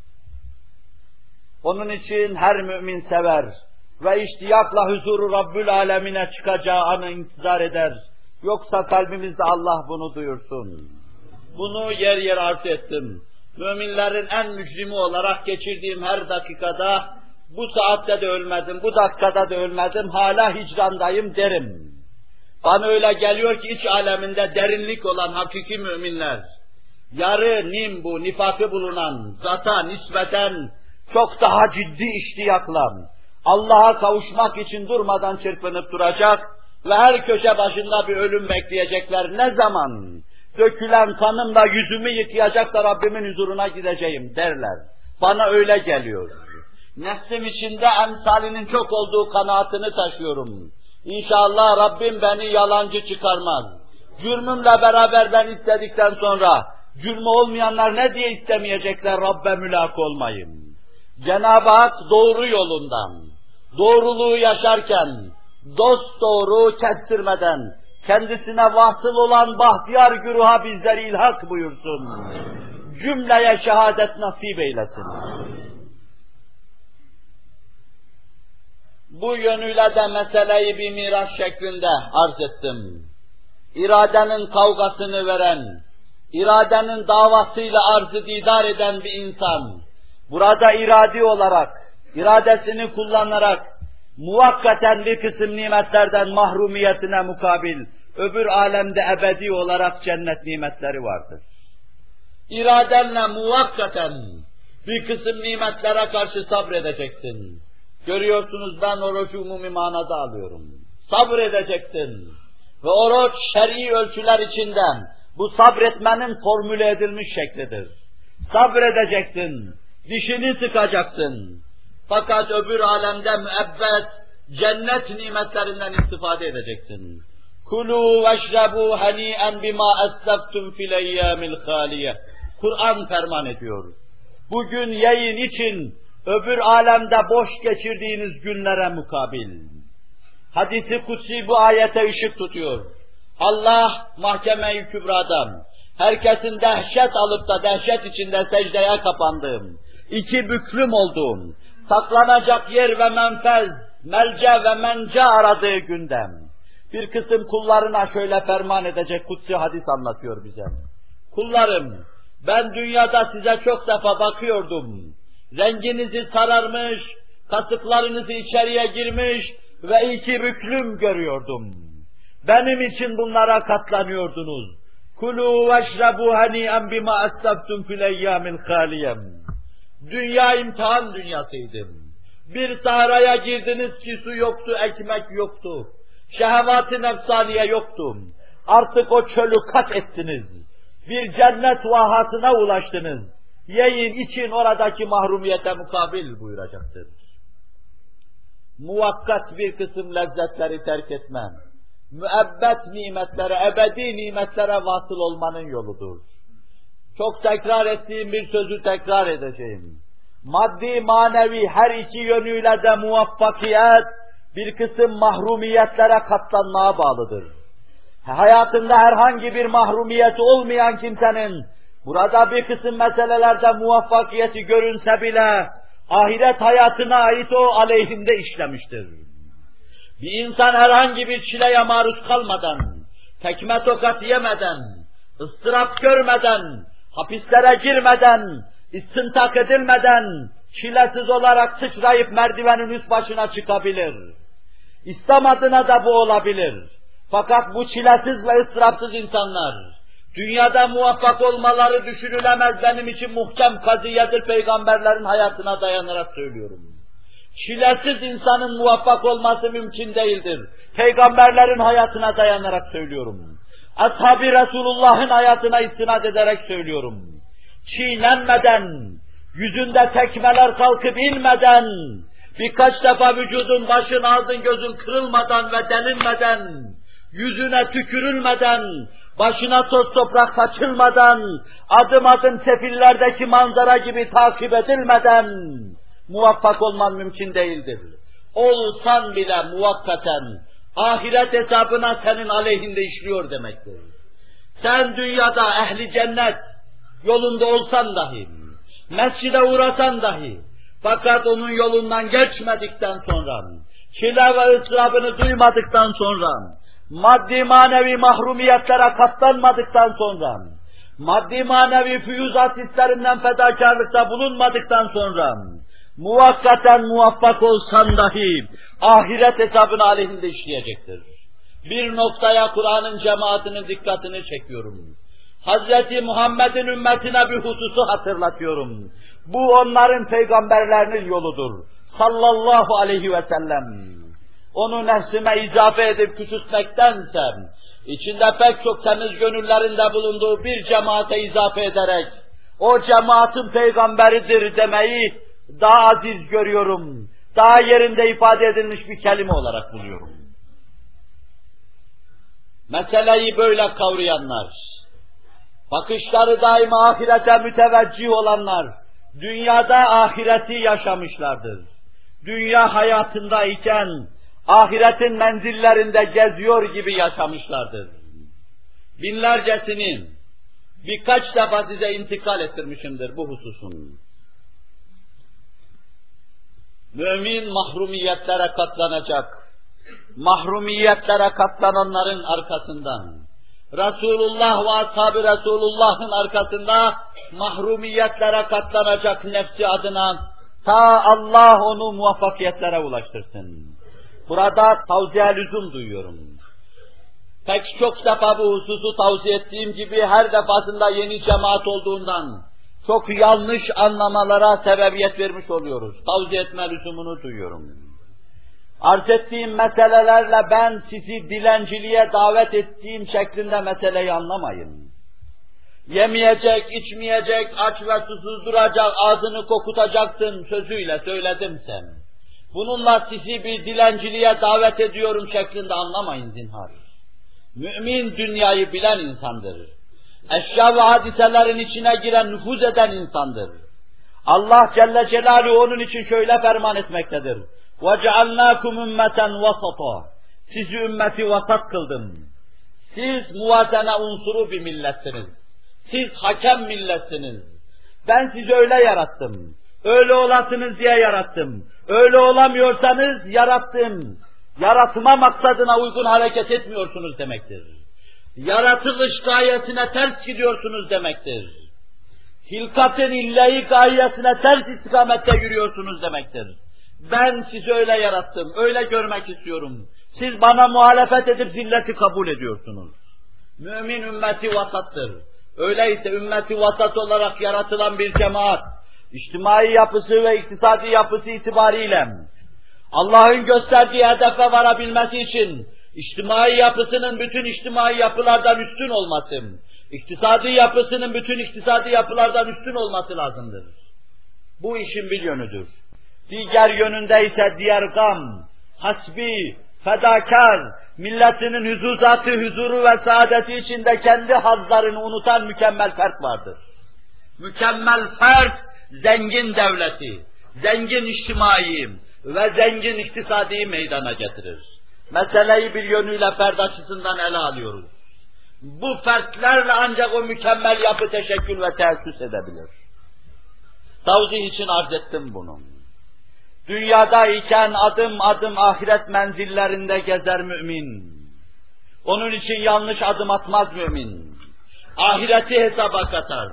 Onun için her mümin sever ve iştiyakla huzuru Rabbül Alemine çıkacağı anı intizar eder. Yoksa kalbimizde Allah bunu duyursun. Bunu yer yer arz ettim. Müminlerin en mücrimi olarak geçirdiğim her dakikada, bu saatte de ölmedim, bu dakikada da ölmedim, hala hicrandayım derim. Bana öyle geliyor ki iç aleminde derinlik olan hakiki müminler, yarı nim bu, nifakı bulunan, zata nispeten çok daha ciddi iştiyakla, Allah'a kavuşmak için durmadan çırpınıp duracak ve her köşe başında bir ölüm bekleyecekler. Ne zaman dökülen kanımla yüzümü yıkayacak da Rabbimin huzuruna gideceğim derler. Bana öyle geliyor. Nefsim içinde emsalinin çok olduğu kanaatini taşıyorum. İnşallah Rabbim beni yalancı çıkarmaz. Cürmümle beraber ben istedikten sonra, cürmü olmayanlar ne diye istemeyecekler Rabbe mülak olmayım. Cenab-ı Hak doğru yolundan, doğruluğu yaşarken, dost doğru kestirmeden, kendisine vasıl olan bahtiyar güruha bizleri ilhak buyursun. Cümleye şehadet nasip eylesin. Bu yönüyle de meseleyi bir miraç şeklinde arz ettim. İradenin kavgasını veren, iradenin davasıyla arzı didar eden bir insan, burada iradi olarak, iradesini kullanarak, muvakkaten bir kısım nimetlerden mahrumiyetine mukabil, öbür alemde ebedi olarak cennet nimetleri vardır. İradenle muvakkaten bir kısım nimetlere karşı sabredeceksin. Görüyorsunuz ben orucu umumi manada alıyorum. Sabredeceksin. Ve oruç şer'i ölçüler içinden bu sabretmenin formüle edilmiş şeklidir. Sabredeceksin. Dişini sıkacaksın. Fakat öbür alemde müebbet, cennet nimetlerinden istifade edeceksin. Kulu veşrebu hani'en bima esleptum fil eyyamil haliye. Kur'an ferman ediyor. Bugün yiyin için öbür alemde boş geçirdiğiniz günlere mukabil. Hadis-i kutsi bu ayete ışık tutuyor. Allah mahkeme-i kübradan herkesin dehşet alıp da dehşet içinde secdeye kapandığım, iki büklüm olduğum, saklanacak yer ve menfez, melce ve mence aradığı gündem. Bir kısım kullarına şöyle ferman edecek kutsi hadis anlatıyor bize. Kullarım, ben dünyada size çok defa bakıyordum. Renginizi sararmış, kasıklarınızı içeriye girmiş ve iki büklüm görüyordum. Benim için bunlara katlanıyordunuz. Kulu veşrebu hani'en bima estabtum fil eyyamil haliyem. Dünya imtihan dünyasıydı. Bir sahraya girdiniz ki su yoktu, ekmek yoktu. Şehvat-ı nefsaniye yoktu. Artık o çölü kat ettiniz. Bir cennet vahatına ulaştınız. Yiyin için oradaki mahrumiyete mukabil buyuracaktır. Muvakkat bir kısım lezzetleri terk etmem, müebbet nimetlere, ebedi nimetlere vasıl olmanın yoludur. Çok tekrar ettiğim bir sözü tekrar edeceğim. Maddi manevi her iki yönüyle de muvaffakiyet, bir kısım mahrumiyetlere katlanmaya bağlıdır. Hayatında herhangi bir mahrumiyeti olmayan kimsenin, burada bir kısım meselelerde muvaffakiyeti görünse bile, ahiret hayatına ait o aleyhinde işlemiştir. Bir insan herhangi bir çileye maruz kalmadan, tekme tokat yemeden, ıstırap görmeden, hapislere girmeden, istintak edilmeden, çilesiz olarak sıçrayıp merdivenin üst başına çıkabilir. İslam adına da bu olabilir. Fakat bu çilesiz ve ıstırapsız insanlar, dünyada muvaffak olmaları düşünülemez benim için muhkem kaziyedir, peygamberlerin hayatına dayanarak söylüyorum. Çilesiz insanın muvaffak olması mümkün değildir. Peygamberlerin hayatına dayanarak söylüyorum. Ashab-ı Resulullah'ın hayatına istinad ederek söylüyorum. Çiğnenmeden, yüzünde tekmeler kalkıp inmeden, birkaç defa vücudun, başın, ağzın, gözün kırılmadan ve delinmeden, yüzüne tükürülmeden, başına toz toprak saçılmadan, adım adım sefillerdeki manzara gibi takip edilmeden muvaffak olman mümkün değildir. Olsan bile muvakkaten ahiret hesabına senin aleyhinde işliyor demektir. Sen dünyada ehli cennet yolunda olsan dahi, mescide uğrasan dahi, fakat onun yolundan geçmedikten sonra, çile ve ıstırabını duymadıktan sonra, maddi manevi mahrumiyetlere katlanmadıktan sonra, maddi manevi füyüzat hislerinden fedakarlıkta bulunmadıktan sonra, muvakkaten muvaffak olsan dahi, ahiret hesabını aleyhinde işleyecektir. Bir noktaya Kur'an'ın cemaatinin dikkatini çekiyorum. Hazreti Muhammed'in ümmetine bir hususu hatırlatıyorum. Bu onların peygamberlerinin yoludur. Sallallahu aleyhi ve sellem. Onu nefsime izafe edip küçültmektense, içinde pek çok temiz gönüllerinde bulunduğu bir cemaate izafe ederek, o cemaatin peygamberidir demeyi daha aziz görüyorum, daha yerinde ifade edilmiş bir kelime olarak buluyorum. Meseleyi böyle kavrayanlar, bakışları daima ahirete müteveccih olanlar, dünyada ahireti yaşamışlardır. Dünya hayatındayken, ahiretin menzillerinde geziyor gibi yaşamışlardır. Binlercesini birkaç defa size intikal ettirmişimdir bu hususun. Mümin mahrumiyetlere katlanacak, mahrumiyetlere katlananların arkasından, Resulullah ve ashab-ı Resulullah'ın arkasında mahrumiyetlere katlanacak nefsi adına ta Allah onu muvaffakiyetlere ulaştırsın. Burada tavsiye lüzum duyuyorum. Pek çok defa bu hususu tavsiye ettiğim gibi her defasında yeni cemaat olduğundan çok yanlış anlamalara sebebiyet vermiş oluyoruz. Tavsiye etme lüzumunu duyuyorum. Arz ettiğim meselelerle ben sizi dilenciliğe davet ettiğim şeklinde meseleyi anlamayın. Yemeyecek, içmeyecek, aç ve susuz duracak, ağzını kokutacaksın sözüyle söyledim sen. Bununla sizi bir dilenciliğe davet ediyorum şeklinde anlamayın zinhar. Mümin dünyayı bilen insandır. Eşya ve hadiselerin içine giren, nüfuz eden insandır. Allah Celle Celaluhu onun için şöyle ferman etmektedir. وَجَعَلْنَاكُمْ اُمَّةً وَسَطًا Sizi ümmeti vasat kıldım. Siz muvazene unsuru bir milletsiniz. Siz hakem milletsiniz. Ben sizi öyle yarattım. Öyle olasınız diye yarattım. Öyle olamıyorsanız yarattım. Yaratma maksadına uygun hareket etmiyorsunuz demektir. Yaratılış gayesine ters gidiyorsunuz demektir. Hilkat-ı illeyi gayesine ters istikamette yürüyorsunuz demektir. Ben sizi öyle yarattım, öyle görmek istiyorum. Siz bana muhalefet edip zilleti kabul ediyorsunuz. Mümin ümmeti vasattır. Öyleyse ümmeti vasat olarak yaratılan bir cemaat, içtimai yapısı ve iktisadi yapısı itibariyle Allah'ın gösterdiği hedefe varabilmesi için içtimai yapısının bütün içtimai yapılardan üstün olması, iktisadi yapısının bütün iktisadi yapılardan üstün olması lazımdır. Bu işin bir yönüdür. Diğer yönünde ise diğer gam, hasbi, fedakar, milletinin huzuzatı, huzuru ve saadeti içinde kendi hazlarını unutan mükemmel fert vardır. Mükemmel fert, zengin devleti, zengin içtimai ve zengin iktisadi meydana getirir. Meseleyi bir yönüyle fert açısından ele alıyoruz. Bu fertlerle ancak o mükemmel yapı teşekkül ve teessüs edebilir. Tavzih için arz ettim bunu. Dünyada iken adım adım ahiret menzillerinde gezer mümin. Onun için yanlış adım atmaz mümin. Ahireti hesaba katar.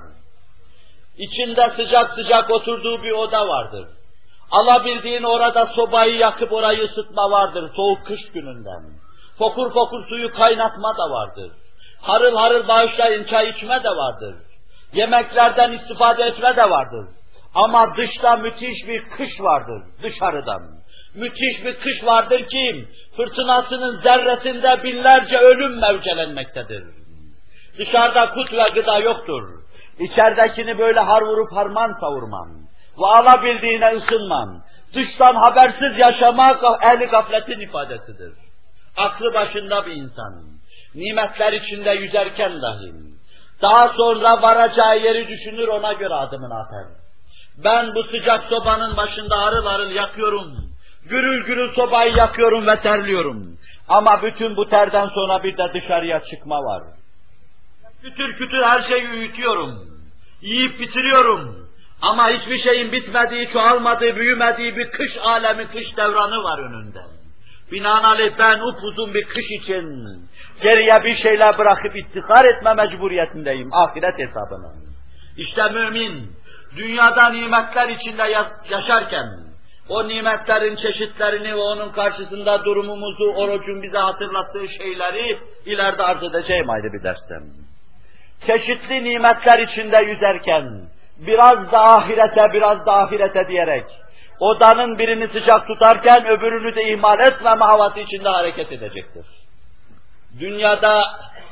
İçinde sıcak sıcak oturduğu bir oda vardır. Alabildiğin orada sobayı yakıp orayı ısıtma vardır soğuk kış gününden. Fokur fokur suyu kaynatma da vardır. Harıl harıl bağışlayın çay içme de vardır. Yemeklerden istifade etme de vardır. Ama dışta müthiş bir kış vardır, dışarıdan. Müthiş bir kış vardır ki, fırtınasının zerresinde binlerce ölüm mevcelenmektedir. Dışarıda kut ve gıda yoktur. İçeridekini böyle har vurup harman savurman ve alabildiğine ısınman, dıştan habersiz yaşamak ehli gafletin ifadesidir. Aklı başında bir insan, nimetler içinde yüzerken dahi, daha sonra varacağı yeri düşünür, ona göre adımını atar. Ben bu sıcak sobanın başında harıl harıl yakıyorum, gürül gürül sobayı yakıyorum ve terliyorum. Ama bütün bu terden sonra bir de dışarıya çıkma var. Kütür kütür her şeyi uyutuyorum, yiyip bitiriyorum. Ama hiçbir şeyin bitmediği, çoğalmadığı, büyümediği bir kış alemi, kış devranı var önünde. Binaenaleyh ben upuzun bir kış için geriye bir şeyler bırakıp iftihar etme mecburiyetindeyim, ahiret hesabına. İşte mümin, dünyada nimetler içinde yaşarken, o nimetlerin çeşitlerini ve onun karşısında durumumuzu, orucun bize hatırlattığı şeyleri ileride arz edeceğim ayrı bir dersten. Çeşitli nimetler içinde yüzerken, biraz da ahirete, biraz da ahirete diyerek, odanın birini sıcak tutarken öbürünü de ihmal etmeme havası içinde hareket edecektir. Dünyada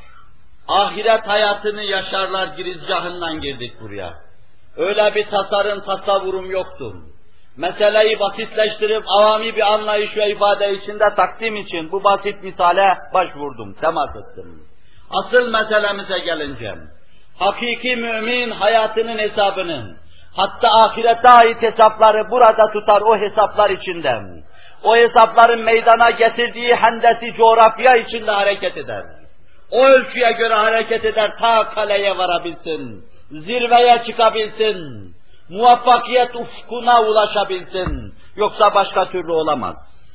ahiret hayatını yaşarlar girizgahından girdik buraya. Öyle bir tasarım, tasavvurum yoktu. Meseleyi basitleştirip avami bir anlayış ve ifade içinde takdim için bu basit misale başvurdum, temas ettim. Asıl meselemize gelince, hakiki mümin hayatının hesabını, hatta ahirete ait hesapları burada tutar o hesaplar içinden. O hesapların meydana getirdiği hendesi coğrafya içinde hareket eder. O ölçüye göre hareket eder, ta kaleye varabilsin, zirveye çıkabilsin, muvaffakiyet ufkuna ulaşabilsin. Yoksa başka türlü olamaz.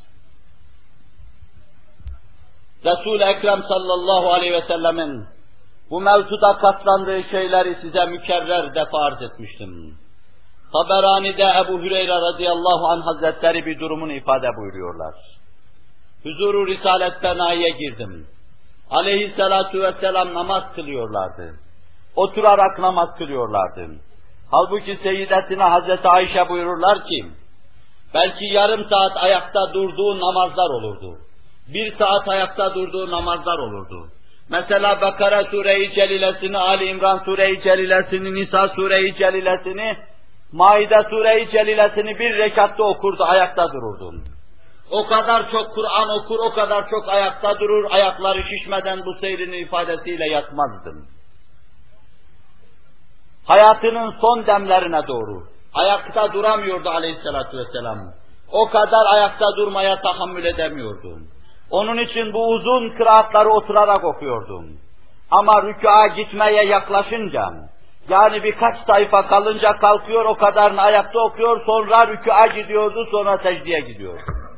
Resul-i Ekrem sallallahu aleyhi ve sellemin bu mevzuda katlandığı şeyleri size mükerrer defa arz etmiştim. Taberani'de Ebu Hüreyre radıyallahu anh hazretleri bir durumunu ifade buyuruyorlar. Huzuru Risalet Benai'ye girdim. Aleyhissalatu vesselam namaz kılıyorlardı. Oturarak namaz kılıyorlardı. Halbuki Seyyidetine Hazreti Ayşe buyururlar ki, belki yarım saat ayakta durduğu namazlar olurdu. Bir saat ayakta durduğu namazlar olurdu. Mesela Bakara Sure-i Celilesini, Ali İmran Sure-i Celilesini, Nisa Sure-i Celilesini, Maide Sure-i Celilesini bir rekatta okurdu, ayakta dururdu. O kadar çok Kur'an okur, o kadar çok ayakta durur, ayakları şişmeden bu seyrinin ifadesiyle yatmazdım. Hayatının son demlerine doğru ayakta duramıyordu aleyhissalatü vesselam. O kadar ayakta durmaya tahammül edemiyordu. Onun için bu uzun kıraatları oturarak okuyordum. Ama rükûa gitmeye yaklaşınca, yani birkaç sayfa kalınca kalkıyor, o kadarını ayakta okuyor, sonra rükûa gidiyordu, sonra secdeye gidiyordu.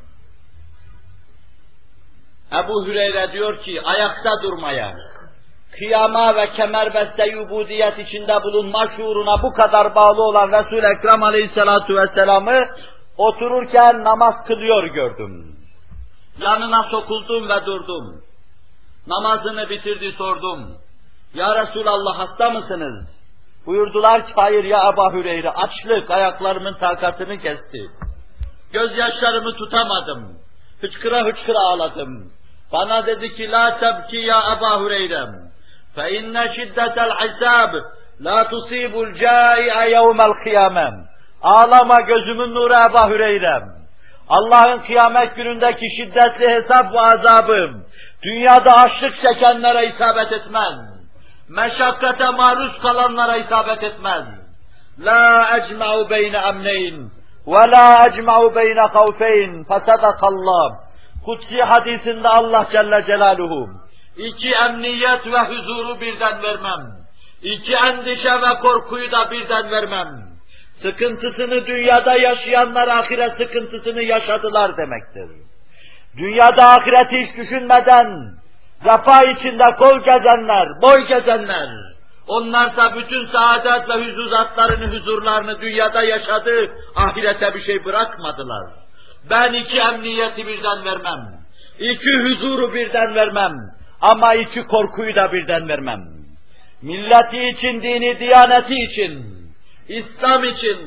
Ebu Hüreyre diyor ki, ayakta durmaya, kıyama ve kemerbeste ubudiyet içinde bulunma şuuruna bu kadar bağlı olan Resul-i Ekrem aleyhissalatu vesselam'ı otururken namaz kılıyor gördüm. Yanına sokuldum ve durdum. Namazını bitirdi, sordum. Ya Resulallah, hasta mısınız? Buyurdular ki, hayır ya Ebu Hüreyre, açlık ayaklarımın takatını kesti. Gözyaşlarımı tutamadım. Hıçkıra hıçkıra ağladım. Bana dedi ki, la tebki ya Ebu Hüreyre. Fe inne şiddetel hisab la tusibul cai'e yevmel kıyamem. Ağlama gözümün nuru Ebu Hüreyre. Allah'ın kıyamet günündeki şiddetli hesap ve azabım, dünyada açlık çekenlere isabet etmez. Meşakkate maruz kalanlara isabet etmez. La ecma'u beyne emneyn ve la ecma'u beyne kavfeyn fesadakallah. Kutsi hadisinde Allah Celle Celaluhu, iki emniyet ve huzuru birden vermem. İki endişe ve korkuyu da birden vermem. Sıkıntısını dünyada yaşayanlar ahiret sıkıntısını yaşadılar demektir. Dünyada ahireti hiç düşünmeden, refah içinde kol gezenler, boy gezenler, onlarsa bütün saadet ve huzuzatlarını, huzurlarını dünyada yaşadı, ahirete bir şey bırakmadılar. Ben iki emniyeti birden vermem, iki huzuru birden vermem, ama iki korkuyu da birden vermem. Milleti için, dini, diyaneti için, İslam için,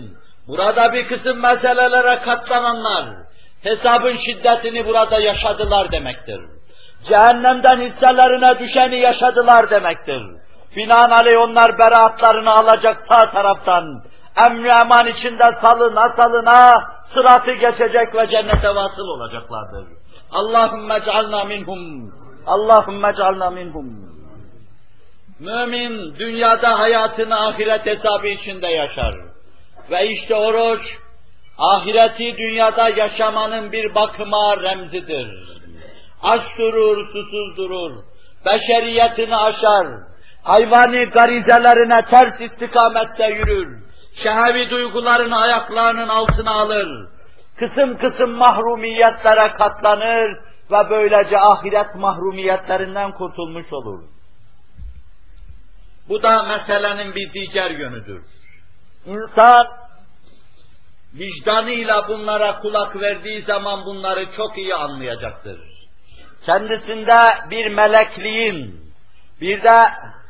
Burada bir kısım meselelere katlananlar, hesabın şiddetini burada yaşadılar demektir. Cehennemden hisselerine düşeni yaşadılar demektir. Binaenaleyh onlar beraatlarını alacak sağ taraftan, emn-i eman içinde salına salına sıratı geçecek ve cennete vasıl olacaklardır. Allahümme cealna minhum. Allahümme cealna minhum. Mümin dünyada hayatını ahiret hesabı içinde yaşar. Ve işte oruç, ahireti dünyada yaşamanın bir bakıma remzidir. Aç durur, susuz durur, beşeriyetini aşar, hayvani garizelerine ters istikamette yürür, şehevi duygularını ayaklarının altına alır, kısım kısım mahrumiyetlere katlanır ve böylece ahiret mahrumiyetlerinden kurtulmuş olur. Bu da meselenin bir diğer yönüdür. İnsan vicdanıyla bunlara kulak verdiği zaman bunları çok iyi anlayacaktır. Kendisinde bir melekliğin, bir de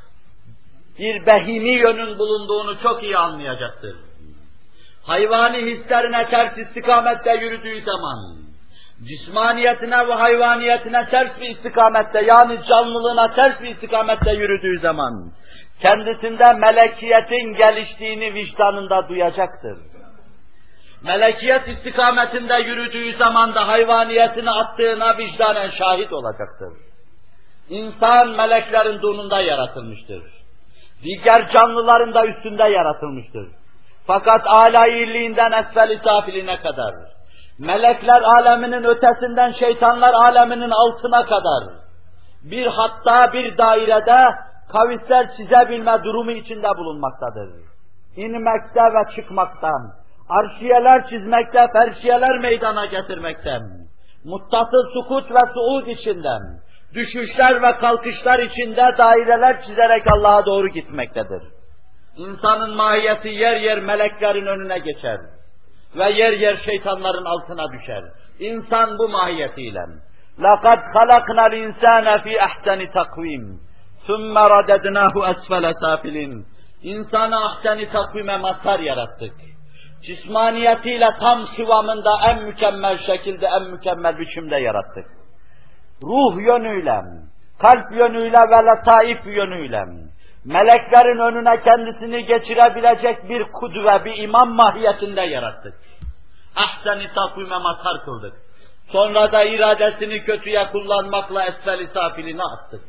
bir behimi yönün bulunduğunu çok iyi anlayacaktır. Hayvani hislerine ters istikamette yürüdüğü zaman, cismaniyetine ve hayvaniyetine ters bir istikamette, yani canlılığına ters bir istikamette yürüdüğü zaman, kendisinde melekiyetin geliştiğini vicdanında duyacaktır. Melekiyet istikametinde yürüdüğü zaman da hayvaniyetini attığına vicdanen şahit olacaktır. İnsan meleklerin dununda yaratılmıştır. Diğer canlıların da üstünde yaratılmıştır. Fakat âlâ-i-irliğinden esfel-i safiline kadar, melekler aleminin ötesinden şeytanlar aleminin altına kadar, bir hatta bir dairede kavisler çizebilme durumu içinde bulunmaktadır. İnmekte ve çıkmaktan, arşiyeler çizmekte, ferşiyeler meydana getirmekten, muttasıl sukut ve suud içinden, düşüşler ve kalkışlar içinde daireler çizerek Allah'a doğru gitmektedir. İnsanın mahiyeti yer yer meleklerin önüne geçer ve yer yer şeytanların altına düşer. İnsan bu mahiyetiyle لَقَدْ خَلَقْنَا الْاِنْسَانَ فِي اَحْسَنِ تَقْوِيمٍ ثُمَّ رَدَدْنَاهُ أَسْفَلَ سَافِلٍ İnsanı ahsen-i takvime mazhar yarattık. Cismaniyetiyle tam kıvamında en mükemmel şekilde, en mükemmel biçimde yarattık. Ruh yönüyle, kalp yönüyle ve lataif yönüyle, meleklerin önüne kendisini geçirebilecek bir kudve, bir imam mahiyetinde yarattık. Ahsen-i takvime mazhar kıldık. Sonra da iradesini kötüye kullanmakla esfel-i safiline attık.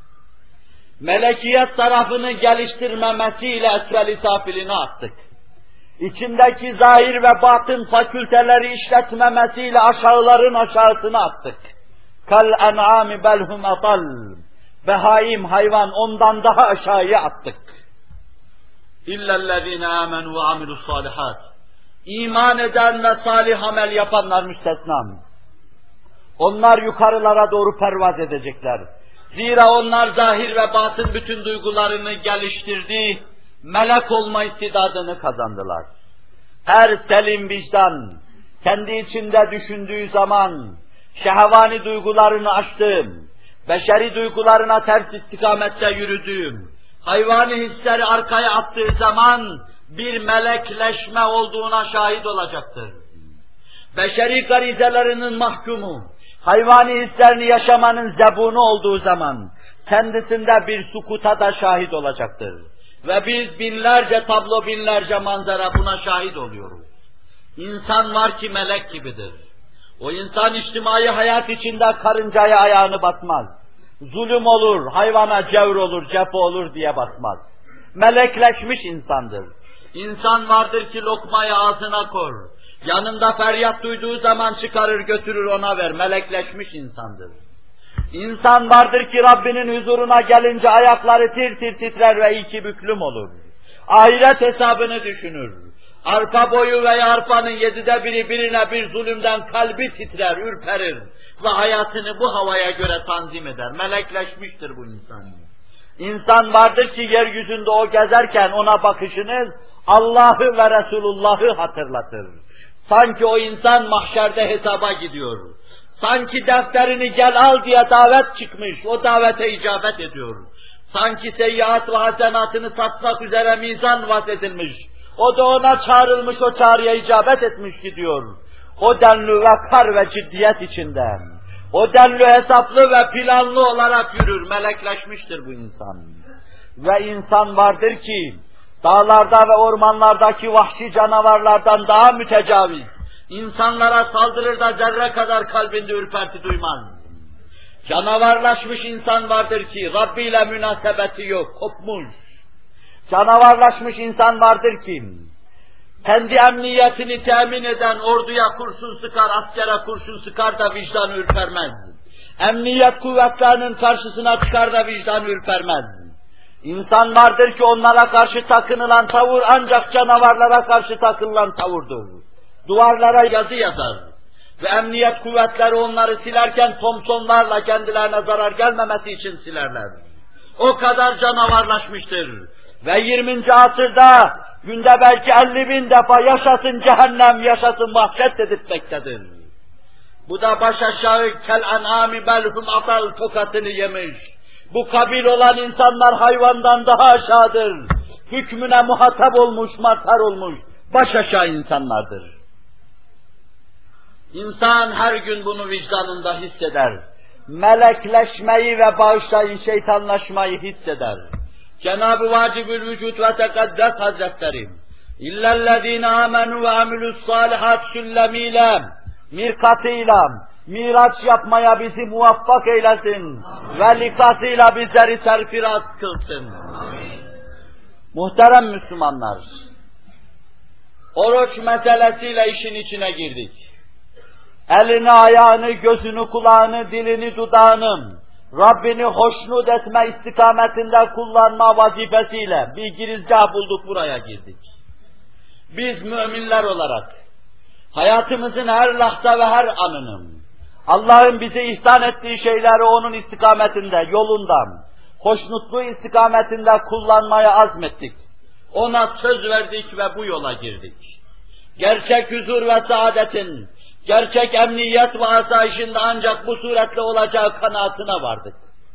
Melekiyet tarafını geliştirmemesiyle esfel-i safiline attık. İçindeki zahir ve batın fakülteleri işletmemesiyle aşağıların aşağısına attık. Kal en'ami belhum atal. Behaim hayvan ondan daha aşağıya attık. İllellezine amenu ve amilus salihat. İman eden ve salih amel yapanlar müstesna. Onlar yukarılara doğru pervaz edecekler. Zira onlar zahir ve batın bütün duygularını geliştirdi, melek olma istidadını kazandılar. Her selim vicdan, kendi içinde düşündüğü zaman, şehvani duygularını açtığım, beşeri duygularına ters istikamette yürüdüğüm, hayvani hisleri arkaya attığı zaman, bir melekleşme olduğuna şahit olacaktır. Beşeri garizelerinin mahkumu, hayvani hislerini yaşamanın zebunu olduğu zaman, kendisinde bir sukuta da şahit olacaktır. Ve biz binlerce tablo, binlerce manzara buna şahit oluyoruz. İnsan var ki melek gibidir. O insan içtimai hayat içinde karıncaya ayağını batmaz. Zulüm olur, hayvana cevr olur, cefa olur diye basmaz. Melekleşmiş insandır. İnsan vardır ki lokmayı ağzına kor. Yanında feryat duyduğu zaman çıkarır götürür ona ver. Melekleşmiş insandır. İnsan vardır ki Rabbinin huzuruna gelince ayakları tir tir titrer ve iki büklüm olur. Ahiret hesabını düşünür. Arpa boyu veya arpanın yedide biri birine bir zulümden kalbi titrer, ürperir ve hayatını bu havaya göre tanzim eder. Melekleşmiştir bu insan. İnsan vardır ki yeryüzünde o gezerken ona bakışınız Allah'ı ve Resulullah'ı hatırlatır. Sanki o insan mahşerde hesaba gidiyor. Sanki defterini gel al diye davet çıkmış, o davete icabet ediyor. Sanki seyyiat ve hasenatını satmak üzere mizan vasedilmiş, O da ona çağrılmış, o çağrıya icabet etmiş gidiyor. O denli vakar ve ciddiyet içinde, o denli hesaplı ve planlı olarak yürür, melekleşmiştir bu insan. Ve insan vardır ki, dağlarda ve ormanlardaki vahşi canavarlardan daha mütecaviz, insanlara saldırır da zerre kadar kalbinde ürperti duymaz. Canavarlaşmış insan vardır ki, Rabbi ile münasebeti yok, kopmuş. Canavarlaşmış insan vardır ki, kendi emniyetini temin eden orduya kurşun sıkar, askere kurşun sıkar da vicdanı ürpermez. Emniyet kuvvetlerinin karşısına çıkar da vicdanı ürpermez. İnsan vardır ki onlara karşı takınılan tavır ancak canavarlara karşı takınılan tavırdır. Duvarlara yazı yazar ve emniyet kuvvetleri onları silerken Thompsonlarla kendilerine zarar gelmemesi için silerler. O kadar canavarlaşmıştır ve yirminci asırda günde belki elli bin defa yaşasın cehennem, yaşasın vahşet dedirtmektedir. Bu da baş aşağı kel en'ami belhum atal tokatını yemiş. Bu kabil olan insanlar hayvandan daha aşağıdır. Hükmüne muhatap olmuş, mazhar olmuş, baş aşağı insanlardır. İnsan her gün bunu vicdanında hisseder. Melekleşmeyi ve bağışlayın şeytanlaşmayı hisseder. Cenab-ı Vacibül Vücud ve Tekaddes Hazretleri, İllellezîne âmenû ve amilussâlihat süllemiyle, mirkatıyla, miraç yapmaya bizi muvaffak eylesin ve likasıyla bizleri serfiraz kılsın. Amin. Muhterem Müslümanlar, oruç meselesiyle işin içine girdik. Elini, ayağını, gözünü, kulağını, dilini, dudağını, Rabbini hoşnut etme istikametinde kullanma vazifesiyle bir girizgah bulduk, buraya girdik. Biz müminler olarak hayatımızın her lahza ve her anının Allah'ın bize ihsan ettiği şeyleri onun istikametinde, yolundan, hoşnutluğu istikametinde kullanmaya azmettik. Ona söz verdik ve bu yola girdik. Gerçek huzur ve saadetin, gerçek emniyet ve asayişinde ancak bu suretle olacağı kanaatine vardık.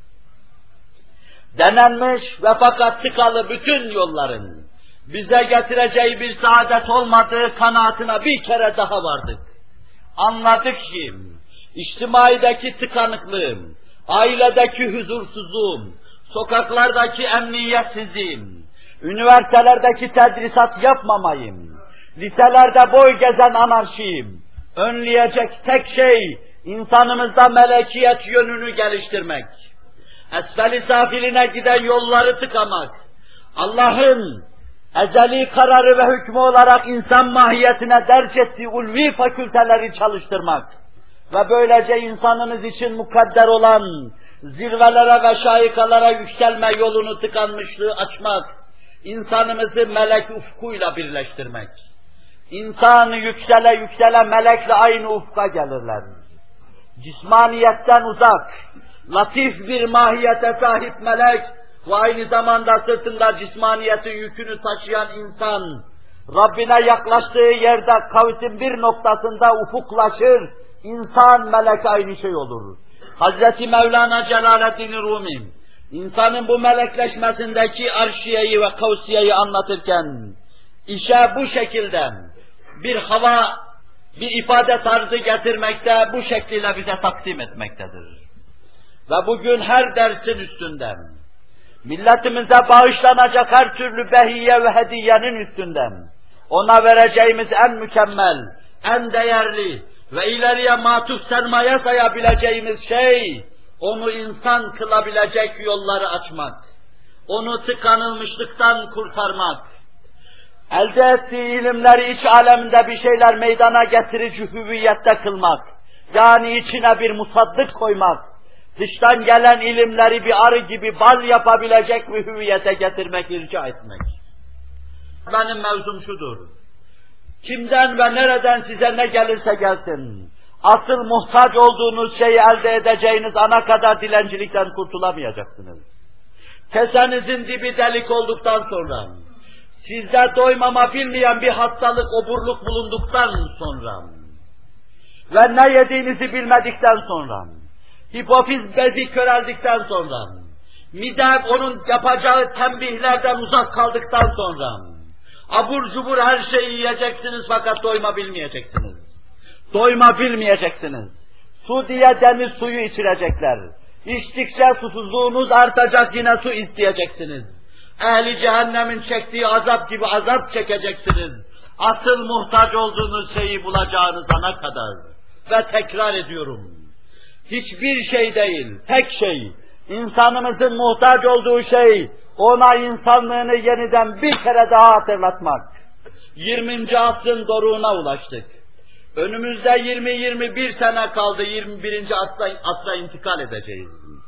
Denenmiş ve fakat tıkalı bütün yolların bize getireceği bir saadet olmadığı kanaatine bir kere daha vardık. Anladık ki, içtimaideki tıkanıklığım, ailedeki huzursuzluğum, sokaklardaki emniyetsizliğim, üniversitelerdeki tedrisat yapmamayım, liselerde boy gezen anarşiyim, önleyecek tek şey, insanımızda melekiyet yönünü geliştirmek, esfel-i safiline giden yolları tıkamak, Allah'ın ezeli kararı ve hükmü olarak insan mahiyetine derc ettiği ulvi fakülteleri çalıştırmak ve böylece insanımız için mukadder olan zirvelere ve şaikalara yükselme yolunu tıkanmışlığı açmak, insanımızı melek ufkuyla birleştirmek. İnsan yüksele yüksele melekle aynı ufka gelirler. Cismaniyetten uzak, latif bir mahiyete sahip melek ve aynı zamanda sırtında cismaniyetin yükünü taşıyan insan, Rabbine yaklaştığı yerde kavsin bir noktasında ufuklaşır, insan melek aynı şey olur. Hazreti Mevlana Celaleddin Rumi, insanın bu melekleşmesindeki arşiyeyi ve kavsiyeyi anlatırken, işe bu şekilde bir hava, bir ifade tarzı getirmekte, bu şekliyle bize takdim etmektedir. Ve bugün her dersin üstünden, milletimize bağışlanacak her türlü behiye ve hediyenin üstünden, ona vereceğimiz en mükemmel, en değerli ve ileriye matuf sermaye sayabileceğimiz şey, onu insan kılabilecek yolları açmak, onu tıkanılmışlıktan kurtarmak, elde ettiği ilimleri iç aleminde bir şeyler meydana getirici hüviyette kılmak, yani içine bir musaddık koymak, dıştan gelen ilimleri bir arı gibi bal yapabilecek bir hüviyete getirmek, irca etmek. Benim mevzum şudur: kimden ve nereden size ne gelirse gelsin, asıl muhtaç olduğunuz şeyi elde edeceğiniz ana kadar dilencilikten kurtulamayacaksınız. Kesenizin dibi delik olduktan sonra, sizde doymama bilmeyen bir hastalık, oburluk bulunduktan sonra ve ne yediğinizi bilmedikten sonra, hipofiz bezi köreldikten sonra, mide onun yapacağı tembihlerden uzak kaldıktan sonra, Abur cubur her şeyi yiyeceksiniz fakat doyma bilmeyeceksiniz. Doyma bilmeyeceksiniz. Su diye deniz suyu içirecekler. İçtikçe susuzluğunuz artacak, yine su isteyeceksiniz. Ehli cehennemin çektiği azap gibi azap çekeceksiniz. Asıl muhtaç olduğunuz şeyi bulacağınız ana kadar. Ve tekrar ediyorum. Hiçbir şey değil, tek şey. İnsanımızın muhtaç olduğu şey, ona insanlığını yeniden bir kere daha hatırlatmak. yirminci asrın doruğuna ulaştık. Önümüzde yirmi yirmi bir sene kaldı, yirmi birinci asra, asra intikal edeceğiz.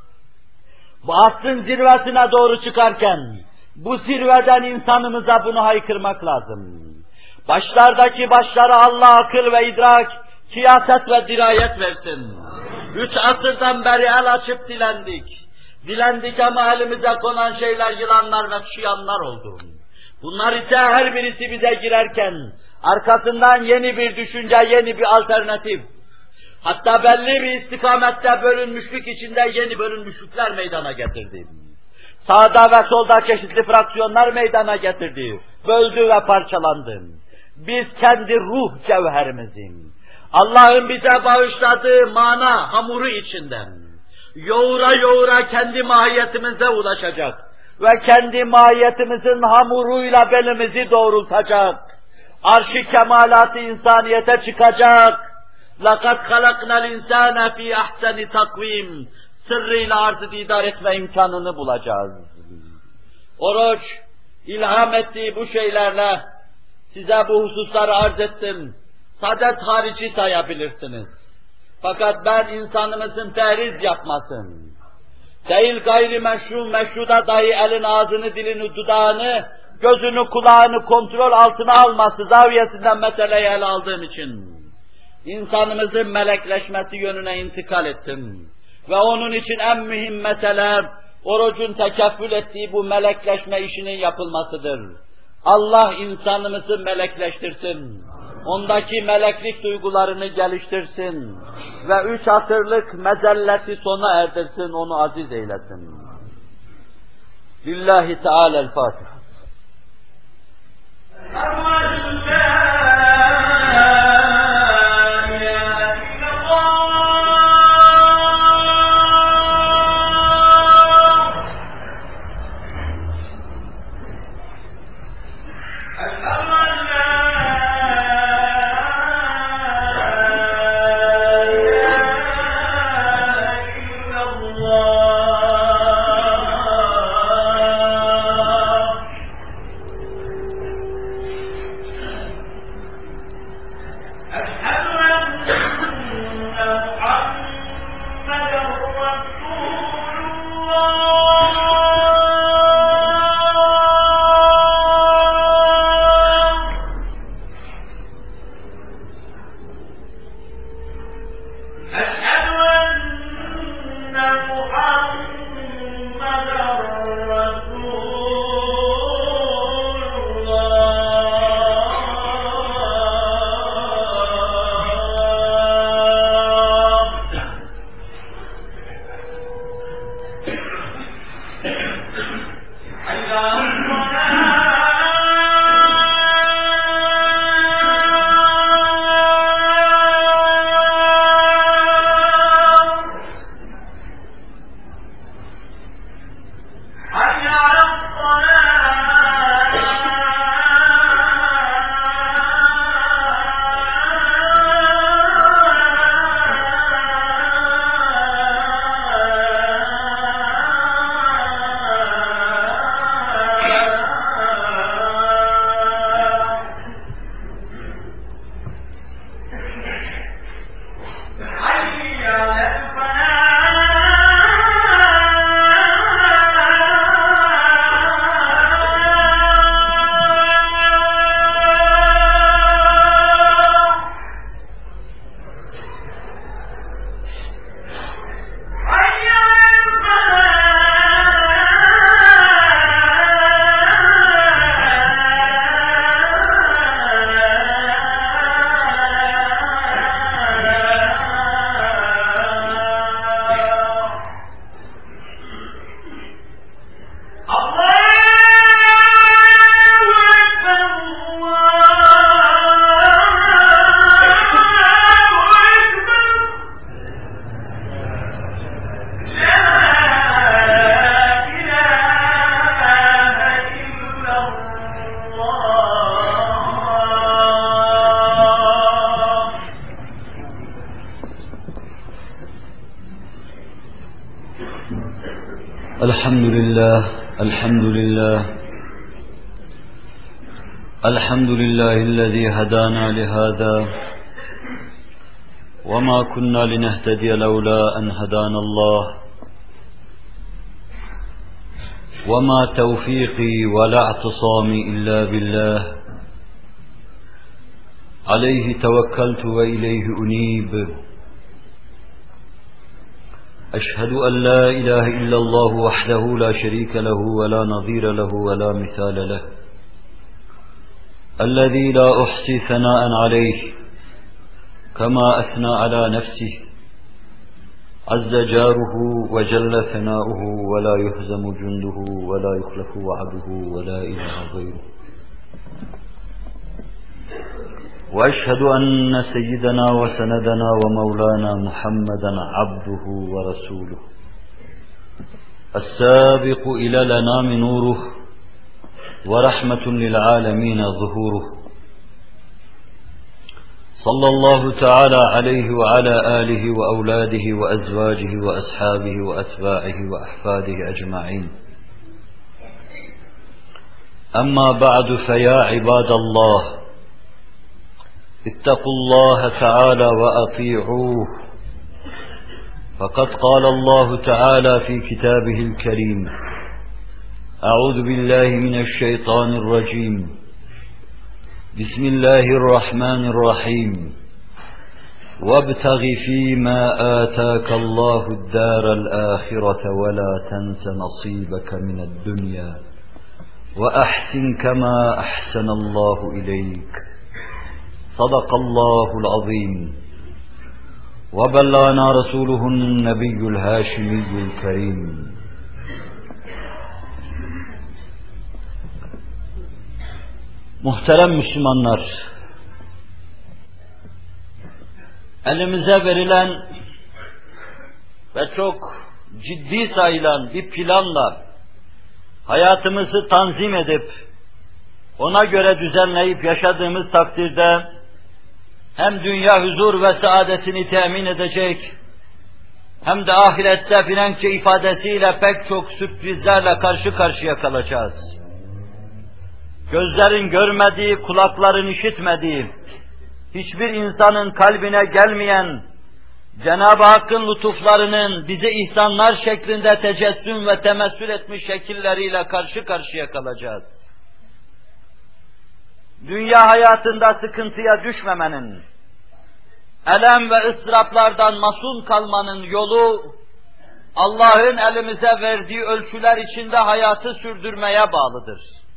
Bu asrın zirvesine doğru çıkarken, bu zirveden insanımıza bunu haykırmak lazım. Başlardaki başlara Allah akıl ve idrak, kiyaset ve dirayet versin. Üç asırdan beri el açıp dilendik. Dilendik ama elimize konan şeyler yılanlar ve çıyanlar oldu. Bunlar ise her birisi bize girerken, arkasından yeni bir düşünce, yeni bir alternatif, hatta belli bir istikamette bölünmüşlük içinde yeni bölünmüşlükler meydana getirdi. Sağda ve solda çeşitli fraksiyonlar meydana getirdi, böldü ve parçalandı. Biz kendi ruh cevherimizin, Allah'ın bize bağışladığı mana hamuru içinden, yoğura yoğura kendi mahiyetimize ulaşacak ve kendi mahiyetimizin hamuruyla belimizi doğrultacak, arş-ı kemalat-ı insaniyete çıkacak, لَقَدْ خَلَقْنَا الْاِنْسَانَ ف۪ي اَحْسَنِ takvim sırrıyla arz-ı didar etme imkanını bulacağız. Oruç, ilham ettiği bu şeylerle size bu hususları arz ettim. Saadet harici sayabilirsiniz. Fakat ben insanımızın tehriz yapmasın, değil gayri meşru, meşruda dahi elin ağzını, dilini, dudağını, gözünü, kulağını kontrol altına alması zaviyesinden meseleyi ele aldığım için insanımızın melekleşmesi yönüne intikal ettim. Ve onun için en mühim mesele orucun tekeffül ettiği bu melekleşme işinin yapılmasıdır. Allah insanımızı melekleştirsin. Ondaki meleklik duygularını geliştirsin ve üç asırlık mezelleti sona erdirsin, onu aziz eylesin. Lillahi Teala'l-Fatiha. الحمد لله الحمد لله الحمد لله الذي هدانا لهذا وما كنا لنهتدي لولا أن هدانا الله وما توفيقي ولا اعتصامي إلا بالله عليه توكلت وإليه أنيب أشهد أن لا إله إلا الله وحده لا شريك له ولا نظير له ولا مثال له الذي لا أحصي ثناء عليه كما أثنى على نفسه عز جاره وجل ثناؤه ولا يهزم جنده ولا يخلف وعده ولا إله غيره وأشهد أن سيدنا وسندنا ومولانا محمدا عبده ورسوله السابق إلى الأنام نوره ورحمة للعالمين ظهوره صلى الله تعالى عليه وعلى آله وأولاده وأزواجه وأصحابه وأتباعه وأحفاده أجمعين أما بعد فيا عباد الله اتقوا الله تعالى وأطيعوه فقد قال الله تعالى في كتابه الكريم أعوذ بالله من الشيطان الرجيم بسم الله الرحمن الرحيم وابتغ فيما آتاك الله الدار الآخرة ولا تنس نصيبك من الدنيا وأحسن كما أحسن الله إليك صدق الله العظيم وبلغنا رسوله النبي الهاشمي الكريم Muhterem Müslümanlar, elimize verilen ve çok ciddi sayılan bir planla hayatımızı tanzim edip ona göre düzenleyip yaşadığımız takdirde hem dünya huzur ve saadetini temin edecek hem de ahirette filanca ifadesiyle pek çok sürprizlerle karşı karşıya kalacağız. Gözlerin görmediği, kulakların işitmediği, hiçbir insanın kalbine gelmeyen Cenab-ı Hakk'ın lütuflarının bize ihsanlar şeklinde tecessüm ve temessül etmiş şekilleriyle karşı karşıya kalacağız. Dünya hayatında sıkıntıya düşmemenin, elem ve ıstıraplardan masum kalmanın yolu, Allah'ın elimize verdiği ölçüler içinde hayatı sürdürmeye bağlıdır.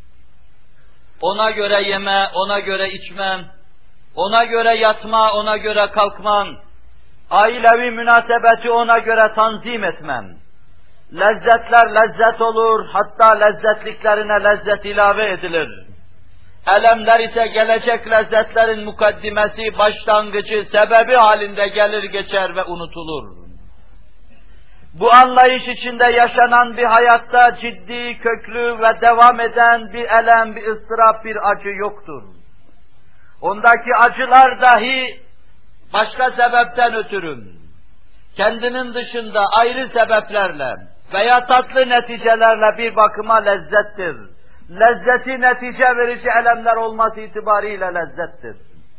Ona göre yeme, ona göre içmem, ona göre yatma, ona göre kalkmam, ailevi münasebeti ona göre tanzim etmem. Lezzetler lezzet olur, hatta lezzetliklerine lezzet ilave edilir. Elemler ise gelecek lezzetlerin mukaddimesi, başlangıcı, sebebi halinde gelir geçer ve unutulur. Bu anlayış içinde yaşanan bir hayatta ciddi, köklü ve devam eden bir elem, bir ıstırap, bir acı yoktur. Ondaki acılar dahi başka sebepten ötürü, kendinin dışında ayrı sebeplerle veya tatlı neticelerle bir bakıma lezzettir. Lezzeti netice verici elemler olması itibariyle lezzettir.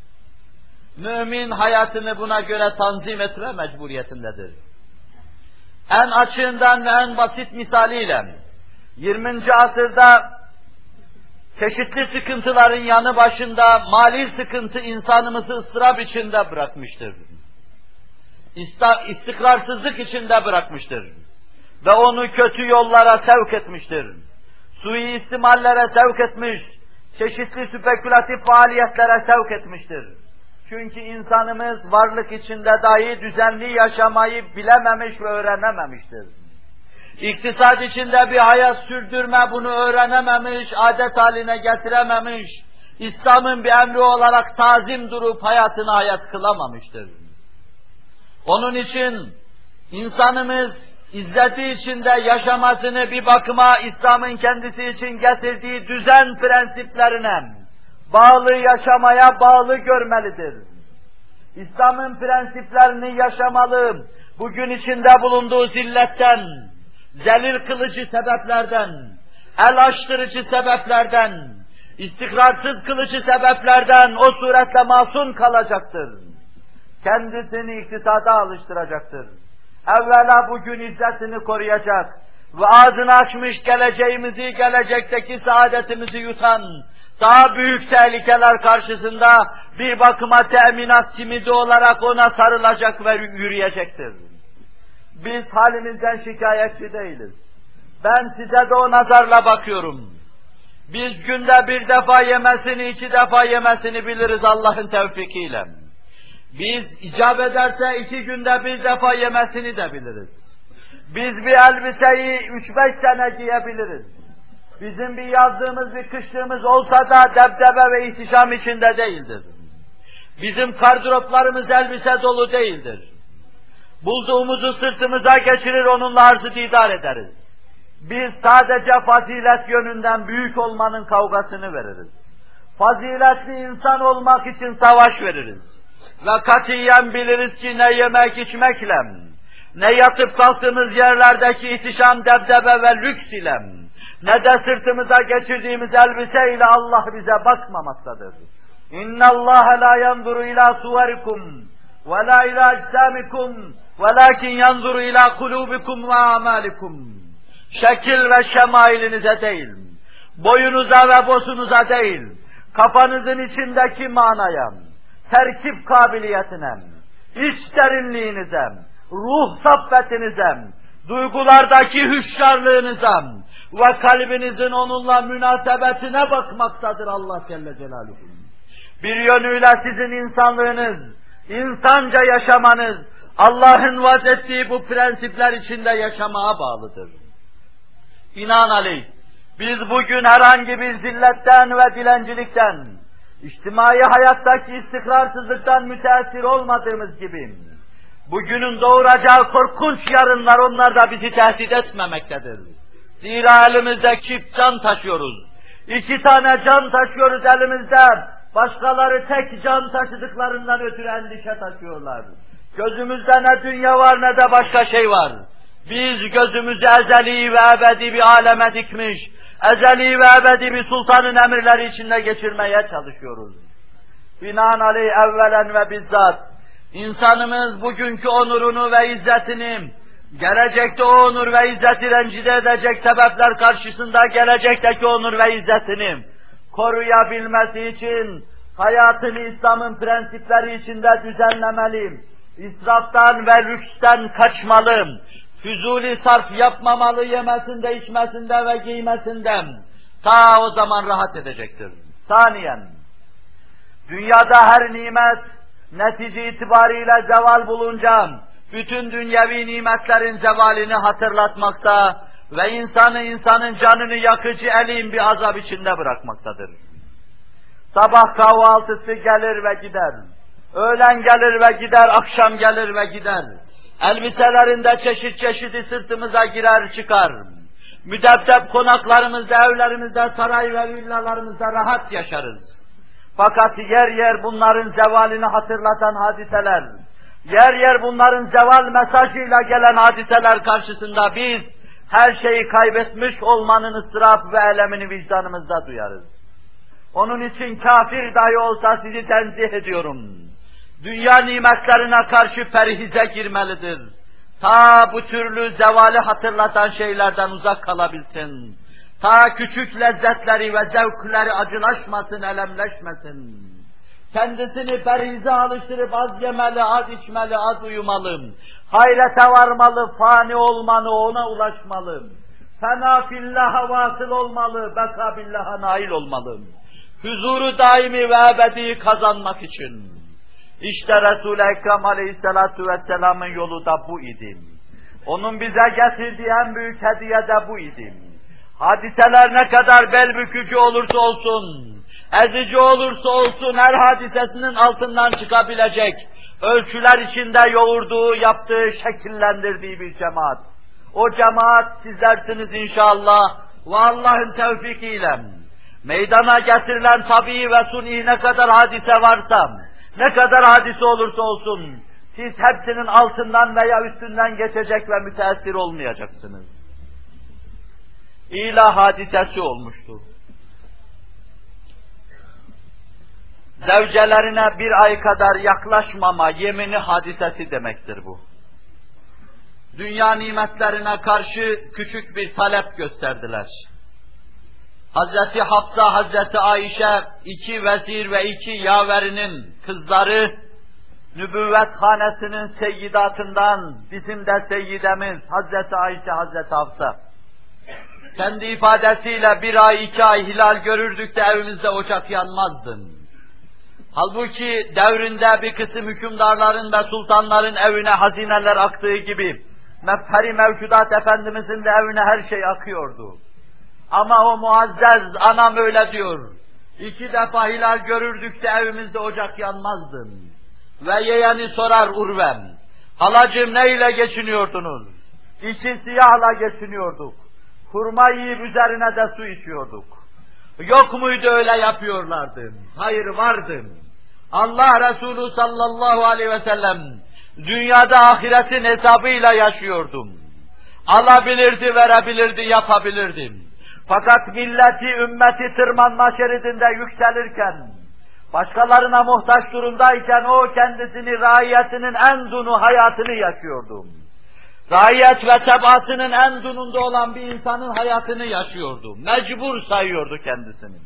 Mümin hayatını buna göre tanzim etme mecburiyetindedir. En açığından ve en basit misaliyle yirminci asırda çeşitli sıkıntıların yanı başında mali sıkıntı insanımızı ıstırap içinde bırakmıştır. İstikrarsızlık içinde bırakmıştır. Ve onu kötü yollara sevk etmiştir. Suistimallere sevk etmiş, çeşitli spekülatif faaliyetlere sevk etmiştir. Çünkü insanımız varlık içinde dahi düzenli yaşamayı bilememiş ve öğrenememiştir. İktisat içinde bir hayat sürdürme bunu öğrenememiş, adet haline getirememiş, İslam'ın bir emri olarak tazim durup hayatını hayat kılamamıştır. Onun için insanımız İzzeti içinde yaşamasını bir bakıma İslam'ın kendisi için getirdiği düzen prensiplerine bağlı yaşamaya bağlı görmelidir. İslam'ın prensiplerini yaşamalı, bugün içinde bulunduğu zilletten, zelil kılıcı sebeplerden, el açtırıcı sebeplerden, istikrarsız kılıcı sebeplerden o suretle masum kalacaktır. Kendisini iktisada alıştıracaktır. Evvela bugün izzetini koruyacak ve ağzını açmış geleceğimizi, gelecekteki saadetimizi yutan, daha büyük tehlikeler karşısında bir bakıma teminat simidi olarak ona sarılacak ve yürüyecektir. Biz halimizden şikayetçi değiliz. Ben size de o nazarla bakıyorum. Biz günde bir defa yemesini, iki defa yemesini biliriz Allah'ın tevfikiyle. Biz icap ederse iki günde bir defa yemesini de biliriz. Biz bir elbiseyi üç beş sene giyebiliriz. Bizim bir yazdığımız, bir kışlığımız olsa da debdebe ve ihtişam içinde değildir. Bizim gardıroplarımız elbise dolu değildir. Bulduğumuzu sırtımıza geçirir, onunla arzı didar ederiz. Biz sadece fazilet yönünden büyük olmanın kavgasını veririz. Faziletli insan olmak için savaş veririz. Ve katiyen biliriz ki ne yemek içmekle, ne yatıp kalktığımız yerlerdeki ihtişam, debdebe ve lüks ile, ne de sırtımıza geçirdiğimiz elbiseyle Allah bize bakmamaktadır. İnna Allah la yanzuru ila suverikum ve la ila ecsamikum velakin yanzuru ila kulubikum ve amalikum. Şekil ve şemailinize değil, boyunuza ve bosunuza değil, kafanızın içindeki manaya, terkip kabiliyetine, iç derinliğinize, ruh saffetinize, duygulardaki hüşşarlığınıza ve kalbinizin onunla münasebetine bakmaktadır Allah Celle Celaluhu. Bir yönüyle sizin insanlığınız, insanca yaşamanız, Allah'ın vaz ettiği bu prensipler içinde yaşamaya bağlıdır. Binaenaleyh, biz bugün herhangi bir zilletten ve dilencilikten, içtimai hayattaki istikrarsızlıktan müteessir olmadığımız gibi, bugünün doğuracağı korkunç yarınlar onlar da bizi tehdit etmemektedir. Zira elimizde çift can taşıyoruz. İki tane can taşıyoruz elimizde. Başkaları tek can taşıdıklarından ötürü endişe taşıyorlar. Gözümüzde ne dünya var ne de başka şey var. Biz gözümüzü ezeli ve ebedi bir aleme dikmiş, ezeli ve ebedi bir sultanın emirleri içinde geçirmeye çalışıyoruz. Binaenaleyh evvelen ve bizzat, insanımız bugünkü onurunu ve izzetini, gelecekte o onur ve izzeti rencide edecek sebepler karşısında gelecekteki onur ve izzetini koruyabilmesi için hayatını İslam'ın prensipleri içinde düzenlemeli, israftan ve lüksten kaçmalı, füzuli sarf yapmamalı yemesinde, içmesinde ve giymesinden. Ta o zaman rahat edecektir. Saniyen, dünyada her nimet netice itibariyle zeval bulunca, bütün dünyevi nimetlerin zevalini hatırlatmakta ve insanı insanın canını yakıcı elin bir azap içinde bırakmaktadır. Sabah kahvaltısı gelir ve gider, öğlen gelir ve gider, akşam gelir ve gider. Elbiselerinde çeşit çeşidi sırtımıza girer çıkar. Müdebdeb konaklarımızda, evlerimizde, saray ve villalarımızda rahat yaşarız. Fakat yer yer bunların zevalini hatırlatan hadiseler, yer yer bunların zeval mesajıyla gelen hadiseler karşısında biz her şeyi kaybetmiş olmanın ıstırap ve elemini vicdanımızda duyarız. Onun için kafir dahi olsa sizi tenzih ediyorum. Dünya nimetlerine karşı perhize girmelidir. Ta bu türlü zevali hatırlatan şeylerden uzak kalabilsin. Ta küçük lezzetleri ve zevkleri acılaşmasın, elemleşmesin. Kendisini perhize alıştırıp az yemeli, az içmeli, az uyumalı. Hayrete varmalı, fani olmalı, ona ulaşmalı. Fena fillaha vasıl olmalı, beka billaha nail olmalı. Huzuru daimi ve ebedi kazanmak için. İşte Resul-i Ekrem Aleyhisselatu Vesselam'ın yolu da bu idi. Onun bize getirdiği en büyük hediye de bu idi. Hadiseler ne kadar bel bükücü olursa olsun, ezici olursa olsun her hadisesinin altından çıkabilecek ölçüler içinde yoğurduğu, yaptığı, şekillendirdiği bir cemaat. O cemaat sizlersiniz inşallah ve Allah'ın tevfikiyle meydana getirilen tabii ve suni ne kadar hadise varsa, ne kadar hadise olursa olsun, siz hepsinin altından veya üstünden geçecek ve müteessir olmayacaksınız. İlah hadisesi olmuştu. Zevcelerine bir ay kadar yaklaşmama yemini hadisesi demektir bu. Dünya nimetlerine karşı küçük bir talep gösterdiler. Hazreti Hafsa, Hazreti Ayşe, iki vezir ve iki yaverinin kızları, nübüvvet hanesinin seyyidatından, bizim de seyyidemiz Hazreti Ayşe, Hazreti Hafsa. Kendi ifadesiyle bir ay, iki ay hilal görürdük de evimizde ocak yanmazdı. Halbuki devrinde bir kısım hükümdarların ve sultanların evine hazineler aktığı gibi, mefheri mevcudat Efendimizin de evine her şey akıyordu. Ama o muazzez anam öyle diyor, iki defa hilal görürdük de evimizde ocak yanmazdı. Ve yeğeni sorar Urvem, halacığım ne ile geçiniyordunuz? İçi siyahla geçiniyorduk. Hurma yiyip üzerine de su içiyorduk. Yok muydu öyle yapıyorlardı? Hayır vardı. Allah Resulü sallallahu aleyhi ve sellem dünyada ahiretin hesabıyla yaşıyordum. Alabilirdi, verebilirdi, yapabilirdim. Fakat milleti, ümmeti tırmanma şeridinde yükselirken, başkalarına muhtaç durumdayken o kendisini raiyetinin en dunu hayatını yaşıyordu. Raiyet ve tebaasının en dununda olan bir insanın hayatını yaşıyordu. Mecbur sayıyordu kendisini.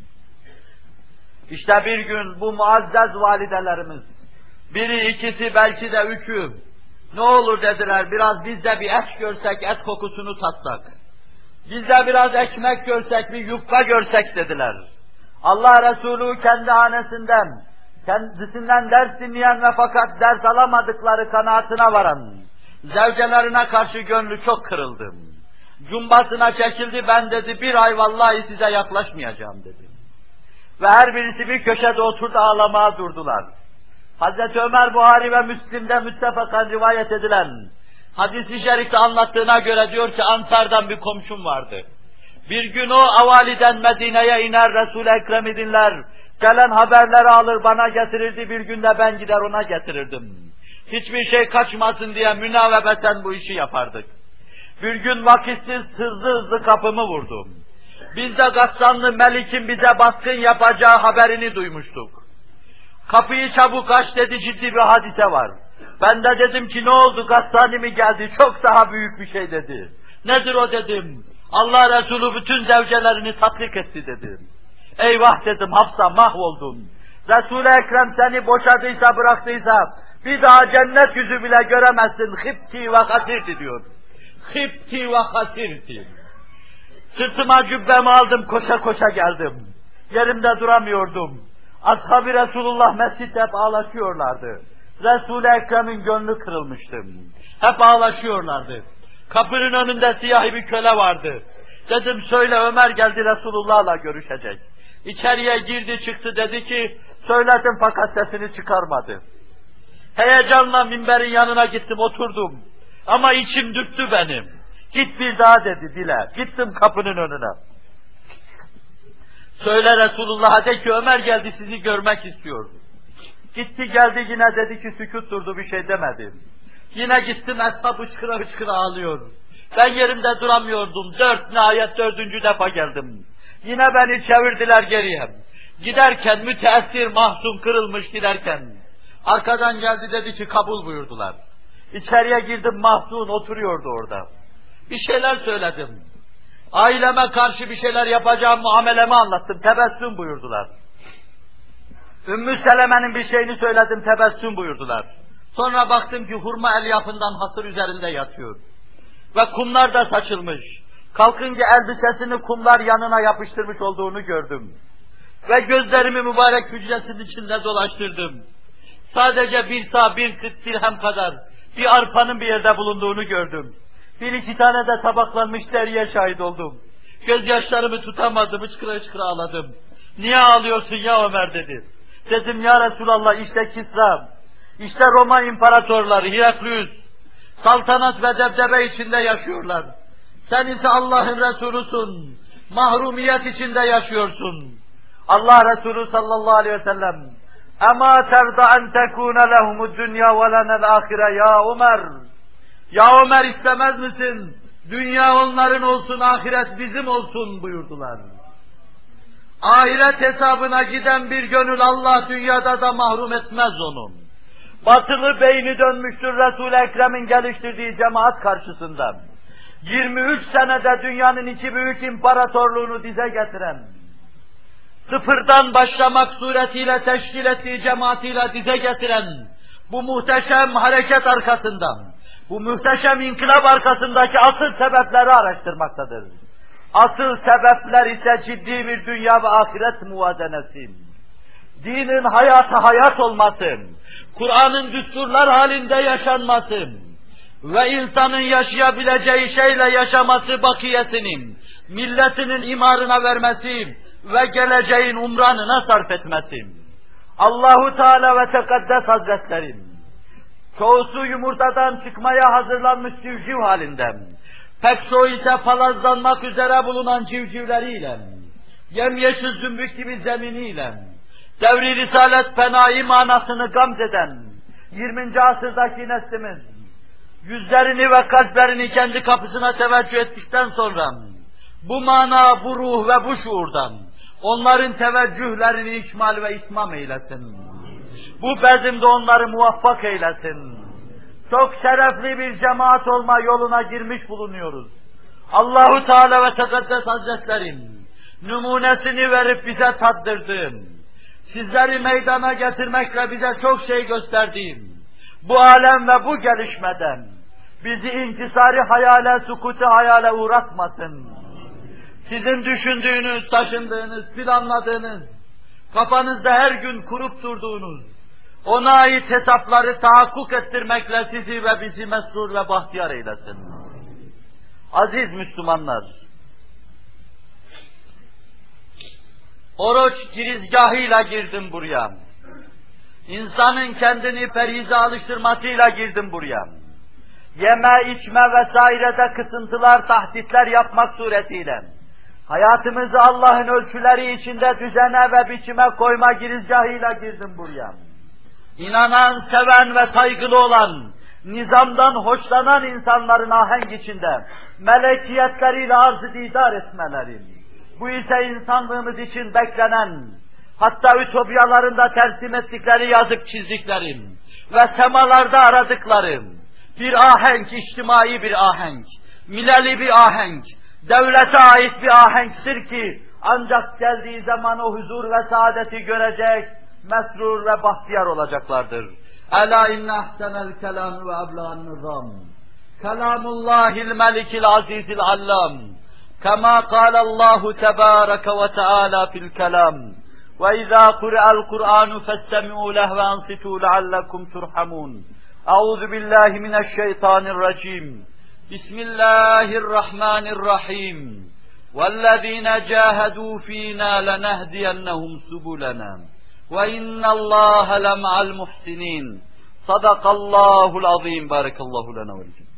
İşte bir gün bu muazzez validelerimiz, biri, ikisi, belki de üçü, ne olur dediler, biraz biz de bir et görsek, et kokusunu tatsak. Biz de biraz ekmek görsek, bir yufka görsek dediler. Allah Resulü kendi hanesinden, kendisinden ders dinleyen ve fakat ders alamadıkları kanaatine varan, zevcelerine karşı gönlü çok kırıldı. Cumbasına çekildi, ben dedi bir ay vallahi size yaklaşmayacağım dedi. Ve her birisi bir köşede oturdu, ağlamaya durdular. Hazreti Ömer, Buhari ve Müslim'de müttefakan rivayet edilen hadis-i şerifte anlattığına göre diyor ki Ansar'dan bir komşum vardı. Bir gün o avaliden Medine'ye iner, Resul-i Ekrem'i dinler, gelen haberleri alır bana getirirdi, bir günde ben gider ona getirirdim. Hiçbir şey kaçmasın diye münavebeten bu işi yapardık. Bir gün vakitsiz hızlı hızlı kapımı vurdum. Biz de Gassanlı Melik'in bize baskın yapacağı haberini duymuştuk. Kapıyı çabuk aç dedi, ciddi bir hadise var. Ben de dedim ki ne oldu, Gassani mi geldi, çok daha büyük bir şey dedi. Nedir o dedim. Allah Resulü bütün zevcelerini tatbik etti dedim. Eyvah dedim, Hafsa mahvoldum. Resul-i Ekrem seni boşadıysa, bıraktıysa bir daha cennet yüzü bile göremezsin. Hipti ve hasirti diyor. Hipti ve hasirti. Sırtıma cübbemi aldım, koşa koşa geldim. Yerimde duramıyordum. Ashab-ı Resulullah mescitte hep ağlaşıyorlardı. Resul-i Ekrem'in gönlü kırılmıştı. Hep ağlaşıyorlardı. Kapının önünde siyahi bir köle vardı. Dedim söyle Ömer geldi Resulullah'la görüşecek. İçeriye girdi çıktı dedi ki söyledim fakat sesini çıkarmadı. Heyecanla minberin yanına gittim oturdum. Ama içim dürttü benim. Git bir daha dedi dile. Gittim kapının önüne. Söyle Resulullah'a de ki Ömer geldi sizi görmek istiyor. Gitti geldi yine dedi ki sükut durdu bir şey demedim. Yine gittim eshab hıçkıra hıçkıra ağlıyor. Ben yerimde duramıyordum. Dört nihayet dördüncü defa geldim. Yine beni çevirdiler geriye. Giderken müteessir mahzun kırılmış giderken. Arkadan geldi dedi ki kabul buyurdular. İçeriye girdim mahzun oturuyordu orada. Bir şeyler söyledim. Aileme karşı bir şeyler yapacağım muamelemi anlattım. Tebessüm buyurdular. Ümmü Seleme'nin bir şeyini söyledim. Tebessüm buyurdular. Sonra baktım ki hurma elyafından hasır üzerinde yatıyor. Ve kumlar da saçılmış. Kalkınca elbisesini kumlar yanına yapıştırmış olduğunu gördüm. Ve gözlerimi mübarek hücresinin içinde dolaştırdım. Sadece bir sağ bir kırk dirhem kadar bir arpanın bir yerde bulunduğunu gördüm. Bir iki tane de tabaklanmış deriye şahit oldum. Gözyaşlarımı tutamadım, hıçkıra hıçkıra ağladım. Niye ağlıyorsun ya Ömer dedi. Dedim ya Resulallah işte Kisra, işte Roma imparatorları, Heraklius, saltanat ve debdebe içinde yaşıyorlar. Sen ise Allah'ın Resulüsün, mahrumiyet içinde yaşıyorsun. Allah Resulü sallallahu aleyhi ve sellem, اَمَا تَرْضَ اَنْ تَكُونَ لَهُمُ الدُّنْيَا وَلَنَا الْآخِرَ ya Ömer. Ya Ömer istemez misin? Dünya onların olsun, ahiret bizim olsun buyurdular. Ahiret hesabına giden bir gönül Allah dünyada da mahrum etmez onun. Batılı beyni dönmüştür Resul-i Ekrem'in geliştirdiği cemaat karşısında. yirmi üç senede dünyanın iki büyük imparatorluğunu dize getiren, sıfırdan başlamak suretiyle teşkil ettiği cemaatiyle dize getiren, bu muhteşem hareket arkasından, bu muhteşem inkılap arkasındaki asıl sebepleri araştırmaktadır. Asıl sebepler ise ciddi bir dünya ve ahiret muvazenesi. Dinin hayata hayat olması, Kur'an'ın düsturlar halinde yaşanması ve insanın yaşayabileceği şeyle yaşaması bakiyesinin, milletinin imarına vermesi ve geleceğin umranına sarf etmesi. Allahu Teala ve Tekaddes Hazretleri, çoğusu yumurtadan çıkmaya hazırlanmış civciv halinde, pek çoğu ise palazlanmak üzere bulunan civcivleriyle, yemyeşil zümbük gibi zeminiyle, devri risalet penayı manasını gamzeden yirminci asırdaki neslimiz, yüzlerini ve kalplerini kendi kapısına teveccüh ettikten sonra, bu mana, bu ruh ve bu şuurdan, onların teveccühlerini ikmal ve itmam eylesin. Bu bezimde onları muvaffak eylesin. Çok şerefli bir cemaat olma yoluna girmiş bulunuyoruz. Allahu Teala ve Tekaddes Hazretlerim, numunesini verip bize tattırdığım, sizleri meydana getirmekle bize çok şey gösterdiğim, bu alem ve bu gelişmeden, bizi inkisari hayale, sukutu hayale uğratmasın. Sizin düşündüğünüz, taşındığınız, planladığınız, kafanızda her gün kurup durduğunuz, ona ait hesapları tahakkuk ettirmekle sizi ve bizi mesrur ve bahtiyar eylesin. Aziz Müslümanlar, oruç girizgahıyla girdim buraya. İnsanın kendini perhize alıştırmasıyla girdim buraya. Yeme, içme vesairede kısıntılar, tahditler yapmak suretiyle hayatımızı Allah'ın ölçüleri içinde düzene ve biçime koyma girizgahıyla girdim buraya. İnanan, seven ve saygılı olan, nizamdan hoşlanan insanların ahenk içinde melekiyetleriyle arz-ı didar etmeleri, bu ise insanlığımız için beklenen, hatta ütopyalarında tersim ettikleri, yazıp çizdiklerim ve semalarda aradıklarım, bir ahenk, içtimai bir ahenk, mileli bir ahenk, devlete ait bir ahenktir ki, ancak geldiği zaman o huzur ve saadeti görecek, mesrur ve bahtiyar olacaklardır. Ela inne ahsenel kelam ve ablağan nizam. Kelamullahil melikil azizil allam. Kema kâlallahu tebâreke ve teâlâ fil kelam. Ve izâ kuri'al Kur'anu festemi'û leh ve ansitû leallekum turhamûn. Euzu billahi mineşşeytanirracim. Bismillahirrahmanirrahim. Vellezîne câhedû fînâ lenehdiyennehum subulena. Ve innallâhe lema'al muhsinin. Sadakallahul azîm. Barakallahu lena ve lekum.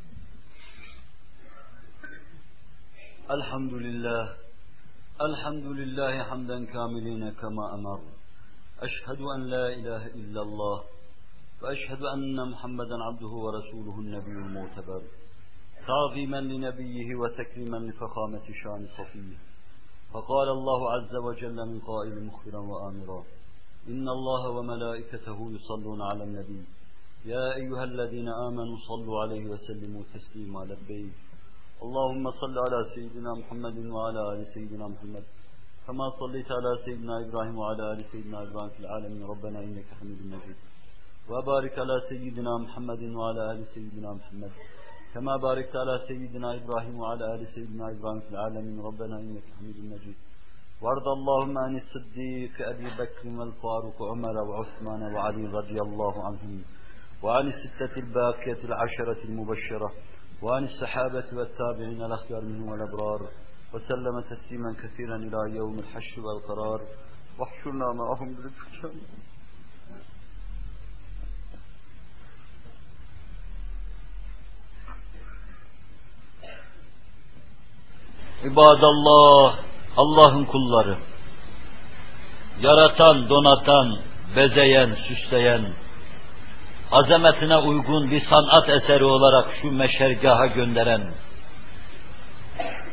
Elhamdülillah. Elhamdülillahi hamden kâmilîne kemâ emar. Eşhedü en la ilahe illallah. Ve eşhedü enne Muhammeden abduhu ve resuluhu'n nebiyyul mu'teber. تعظيما لنبيه وتكريما لفخامة شان صفيه فقال الله عز وجل من قائل مخبرا وآمرا إن الله وملائكته يصلون على النبي يا أيها الذين آمنوا صلوا عليه وسلموا تسليما لبيك اللهم صل على سيدنا محمد وعلى آل سيدنا محمد كما صليت على سيدنا إبراهيم وعلى آل سيدنا إبراهيم في العالمين ربنا إنك حميد مجيد وبارك على سيدنا محمد وعلى آل سيدنا محمد كما باركت على سيدنا إبراهيم وعلى آل سيدنا إبراهيم في العالمين ربنا إنك حميد مجيد وارض اللهم عن الصديق أبي بكر والفاروق وعمر وعثمان وعلي رضي الله عنهم وعن الستة الباقية العشرة المبشرة وعن الصحابة والتابعين الأخيار منهم والأبرار وسلم تسليما كثيرا إلى يوم الحشر والقرار واحشرنا معهم بالفجر. İbadallah, Allah'ın kulları, yaratan, donatan, bezeyen, süsleyen, azametine uygun bir sanat eseri olarak şu meşergaha gönderen,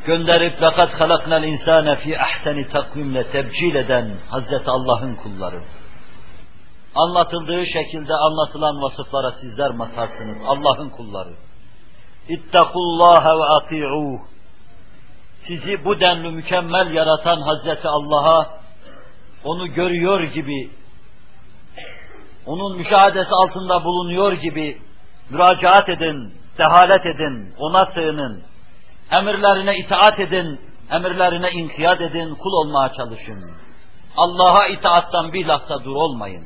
gönderip لَقَدْ خَلَقْنَا الْاِنْسَانَ فِي اَحْسَنِ takvimle tebcil eden Hazreti Allah'ın kulları. Anlatıldığı şekilde anlatılan vasıflara sizler mazharsınız, Allah'ın kulları. اِتَّقُوا اللّٰهَ وَاَطِيعُوهُ. Sizi bu denli mükemmel yaratan Hazreti Allah'a, onu görüyor gibi, onun müşahadesi altında bulunuyor gibi müracaat edin, dehalet edin, ona sığının, emirlerine itaat edin, emirlerine inkiyat edin, kul olmaya çalışın. Allah'a itaattan bir lahza dur olmayın.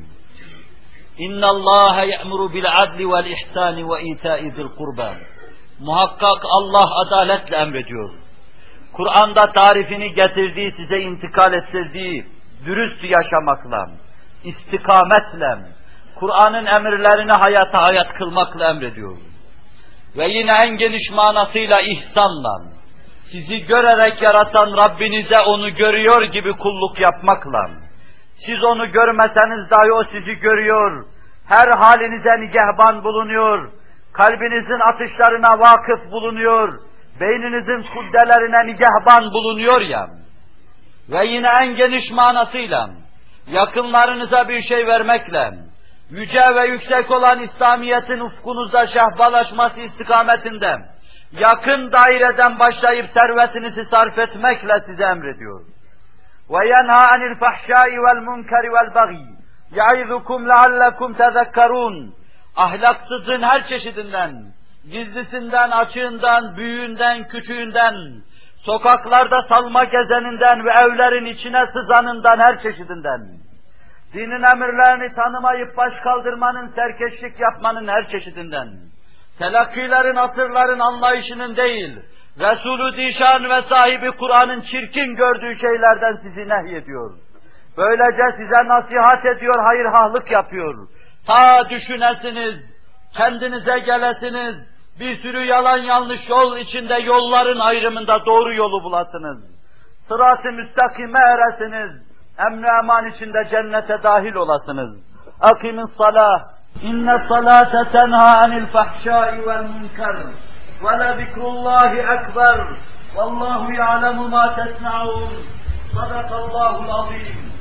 İnna Allah ya'muru bil adli vel ihsani ve ita'i zil kurba. Muhakkak Allah adaletle emrediyor. Kur'an'da tarifini getirdiği, size intikal ettirdiği dürüst yaşamakla, istikametle, Kur'an'ın emirlerini hayata hayat kılmakla emrediyor. Ve yine en geniş manasıyla ihsanla, sizi görerek yaratan Rabbinize onu görüyor gibi kulluk yapmakla, siz onu görmeseniz dahi o sizi görüyor, her halinize nigehban bulunuyor, kalbinizin atışlarına vakıf bulunuyor, beyninizin kuddelerine nigehban bulunuyor ya. Ve yine en geniş manasıyla, yakınlarınıza bir şey vermekle, yüce ve yüksek olan İslamiyet'in ufkunuzda şehbalaşması istikametinde, yakın daireden başlayıp servetinizi sarf etmekle size emrediyor. وَيَنْهَا عَنِ الْفَحْشَاءِ وَالْمُنْكَرِ وَالْبَغِيِّ يَعِظُكُمْ لَعَلَّكُمْ تَذَكَّرُونَ. Ahlaksızlığın her çeşidinden, gizlisinden, açığından, büyüğünden, küçüğünden, sokaklarda salma gezeninden ve evlerin içine sızanından, her çeşidinden, dinin emirlerini tanımayıp baş kaldırmanın, serkeşlik yapmanın her çeşidinden, telakkilerin, asırların anlayışının değil, Resulü Zişan ve sahibi Kur'an'ın çirkin gördüğü şeylerden sizi nehyediyor. Böylece size nasihat ediyor, hayırhahlık yapıyor. Ta düşünesiniz, kendinize gelesiniz, bir sürü yalan yanlış yol içinde yolların ayrımında doğru yolu bulasınız. Sırat-ı müstakime eresiniz, emn-i eman içinde cennete dahil olasınız. Akimis salah, inne salate tenha anil fahşai vel münker. وَلَذِكْرُ اللّٰهِ أَكْبَرُ وَاللّٰهُ يَعْلَمُ مَا تَسْنَعُونَ صَدَقَ اللّٰهُ الْعَظِيمُ.